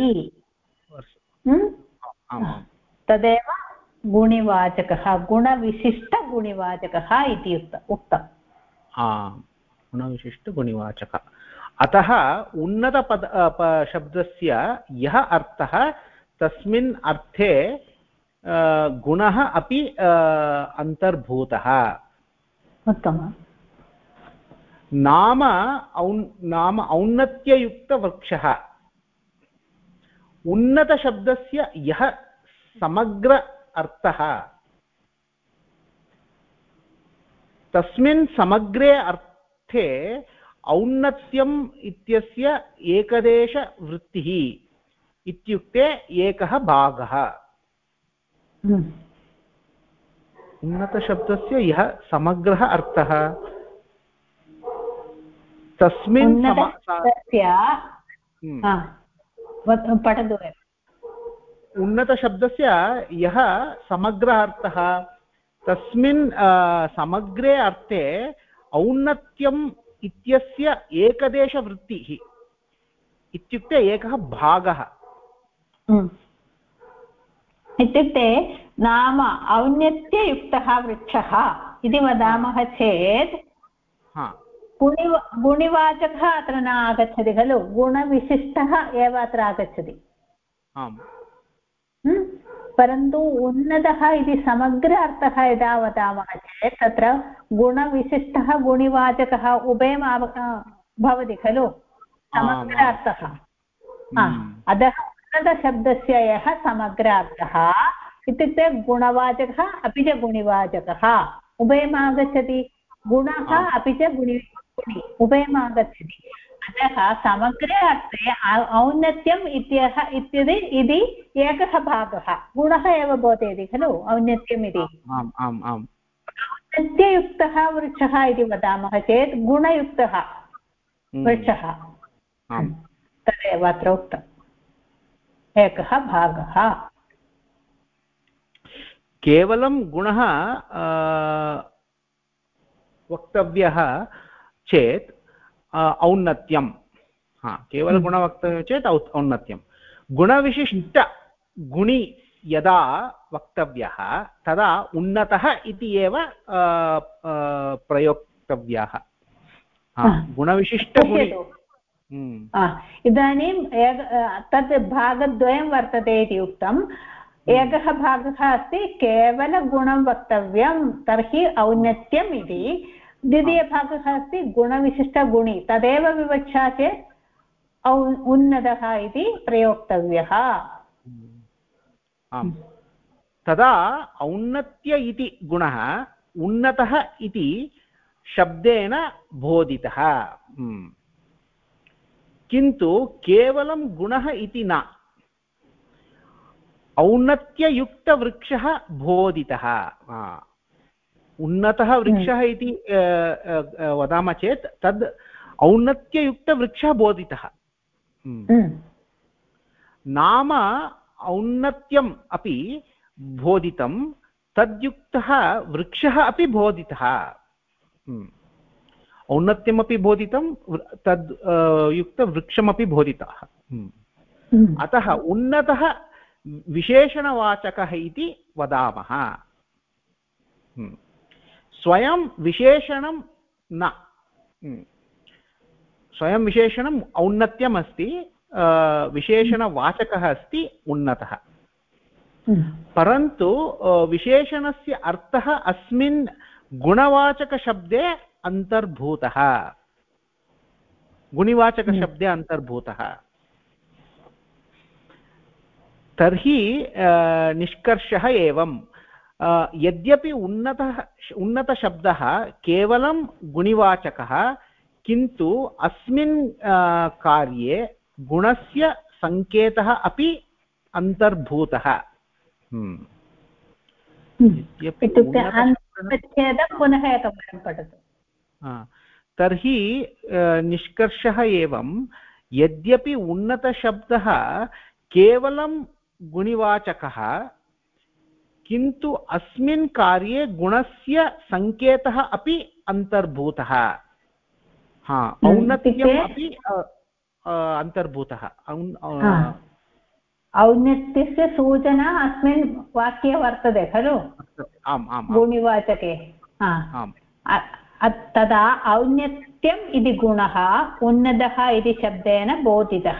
तदेव गुणिवाचकः गुणविशिष्टगुणिवाचकः इति उक्तम् गुणविशिष्टगुणिवाचकः अतः उन्नतपद शब्दस्य यः अर्थः तस्मिन् अर्थे गुणः अपि अन्तर्भूतः उत्तमम्। नाम औन्नत्ययुक्तवृक्षः। उन्नतशब्दस्य यः समग्र अर्थः तस्मिन् समग्रे अर्थे औन्नत्यम् इत्यस्य एकदेशवृत्तिः इत्युक्ते एकः भागः। उन्नतशब्दस्य यः समग्रः अर्थः तस्मिन् पठतु। उन्नतशब्दस्य यः समग्रः अर्थः तस्मिन् समग्रे अर्थे औन्नत्यम् इत्यस्य एकदेशवृत्तिः इत्युक्ते एकः भागः। इत्युक्ते नाम औन्नत्ययुक्तः वृक्षः इति वदामः चेत् गुणिवाचकः अत्र न आगच्छति खलु, गुणविशिष्टः एव अत्र आगच्छति। परन्तु उन्नतः इति समग्र अर्थः यदा वदामः चेत् तत्र गुणविशिष्टः गुणिवाचकः उभयं भवति खलु, समग्र अर्थः। अतः उन्नतशब्दस्य यः समग्र अर्थः इत्युक्ते गुणवाचकः अपि च गुणिवाचकः उभयम् आगच्छति, गुणः अपि च गुणि उभयम् आगच्छति। अतः समग्रे अर्थे औन्नत्यम् इति एकः भागः, गुणः एव बोधयति खलु औन्नत्यम् इति। औन्नत्ययुक्तः वृक्षः इति वदामः चेत् गुणयुक्तः वृक्षः, तदेव अत्र उक्तम्, एकः भागः। केवलं गुणः वक्तव्यः चेत् औन्नत्यं, केवलं गुणः वक्तव्यः चेत् औन्नत्यं। गुणविशिष्टगुणि यदा वक्तव्यः तदा उन्नतः इति एव प्रयोक्तव्यः। गुणविशिष्टगुणि इदानीं तत् भागद्वयं वर्तते इति उक्तम्। एकः भागः अस्ति केवलगुणं वक्तव्यं तर्हि औन्नत्यम् इति, द्वितीयभागः अस्ति गुणविशिष्टगुणि, तदेव विवक्षा चेत् उन्नतः इति प्रयोक्तव्यः। तदा औन्नत्य इति गुणः उन्नतः इति शब्देन बोधितः, किन्तु केवलं गुणः इति न, औन्नत्ययुक्तवृक्षः बोधितः। उन्नतः वृक्षः इति वदामः चेत् तद् औन्नत्ययुक्तवृक्षः बोधितः। नाम औन्नत्यम् अपि बोधितं, तद्युक्तः वृक्षः अपि बोधितः। औन्नत्यमपि बोधितं, तद् युक्तवृक्षमपि बोधितः। अतः उन्नतः विशेषणवाचकः इति वदामः। स्वयं विशेषणं न, स्वयं विशेषणम् औन्नत्यम् अस्ति, विशेषणवाचकः अस्ति उन्नतः। परन्तु विशेषणस्य अर्थः अस्मिन् गुणवाचकशब्दे अन्तर्भूतः, गुणिवाचकशब्दे अन्तर्भूतः। तर्हि निष्कर्षः एवं, यद्यपि उन्नतशब्दः केवलं गुणिवाचकः, किन्तु अस्मिन् कार्ये गुणस्य सङ्केतः अपि अन्तर्भूतः। पुनः एकवारं पठतु। तर्हि निष्कर्षः एवं, यद्यपि उन्नतशब्दः केवलं गुणिवाचकः, किन्तु अस्मिन् कार्ये गुणस्य सङ्केतः अपि अन्तर्भूतः। औन्नत्यम् अपि अन्तर्भूतः। औन्नत्यस्य सूचना अस्मिन् वाक्ये वर्तते खलु, गुणिवाचके। तदा औन्नत्यम् इति गुणः उन्नतः इति शब्देन बोधितः,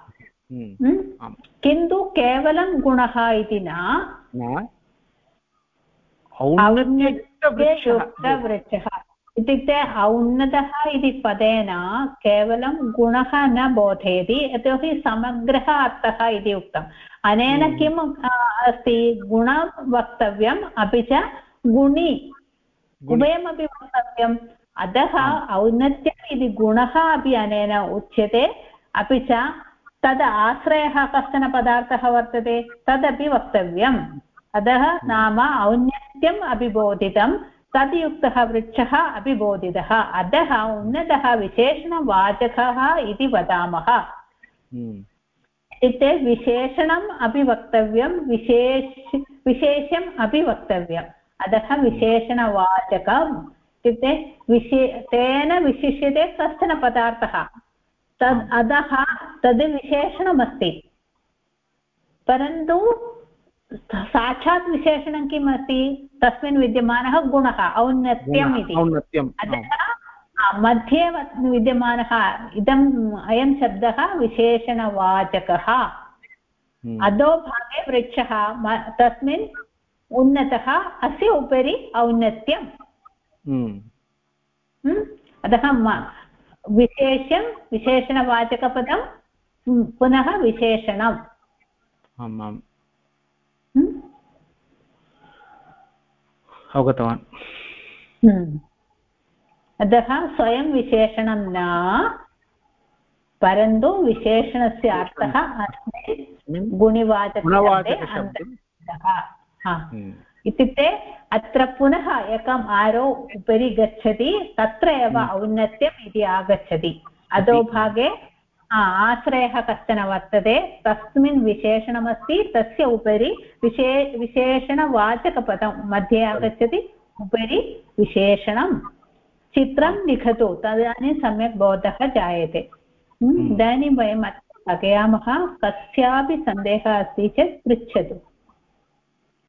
किन्तु केवलं गुणः इति न, औन्नत्ययुक्तवृक्षः इत्युक्ते औन्नतः इति पदेन केवलं गुणः न बोधयति यतोहि समग्रः अर्थः इति उक्तम् अनेन किम् अस्ति गुणं वक्तव्यम् अपि च गुणि उभयमपि वक्तव्यम् अतः औन्नत्यम् इति गुणः अपि अनेन उच्यते अपि च तद् आश्रयः कश्चन पदार्थः वर्तते तदपि वक्तव्यम् अतः नाम औन्नत्यम् अपि बोधितं तद्युक्तः वृक्षः अपि बोधितः अतः उन्नतः विशेषणवाचकः इति वदामः इत्युक्ते विशेषणम् अपि वक्तव्यं विशेष्यम् अपि वक्तव्यम् अतः विशेषणवाचकम् इत्युक्ते तेन विशिष्यते कश्चन पदार्थः तद् अतः तद् विशेषणमस्ति परन्तु साक्षात् विशेषणं किम् अस्ति तस्मिन् विद्यमानः गुणः औन्नत्यम् इति अतः मध्ये विद्यमानः अयं शब्दः विशेषणवाचकः अधोभागे वृक्षः तस्मिन् उन्नतः अस्य उपरि औन्नत्यम् अतः विशेषं विशेषणवाचकपदं पुनः विशेषणम् अवगतवान् अतः स्वयं विशेषणं न परन्तु विशेषणस्य अर्थः अस्मिन् गुणिवाचकशब्दः इत्युक्ते अत्र पुनः एकम् आरो उपरि गच्छति तत्र एव औन्नत्यम् इति आगच्छति अधोभागे आश्रयः कश्चन वर्तते तस्मिन् विशेषणमस्ति तस्य उपरि विशेषणवाचकपदं मध्ये आगच्छति उपरि विशेषणं चित्रं लिखतु तदानीं सम्यक् बोधः जायते इदानीं वयम् अत्र स्थगयामः कस्यापि सन्देहः अस्ति चेत् पृच्छतु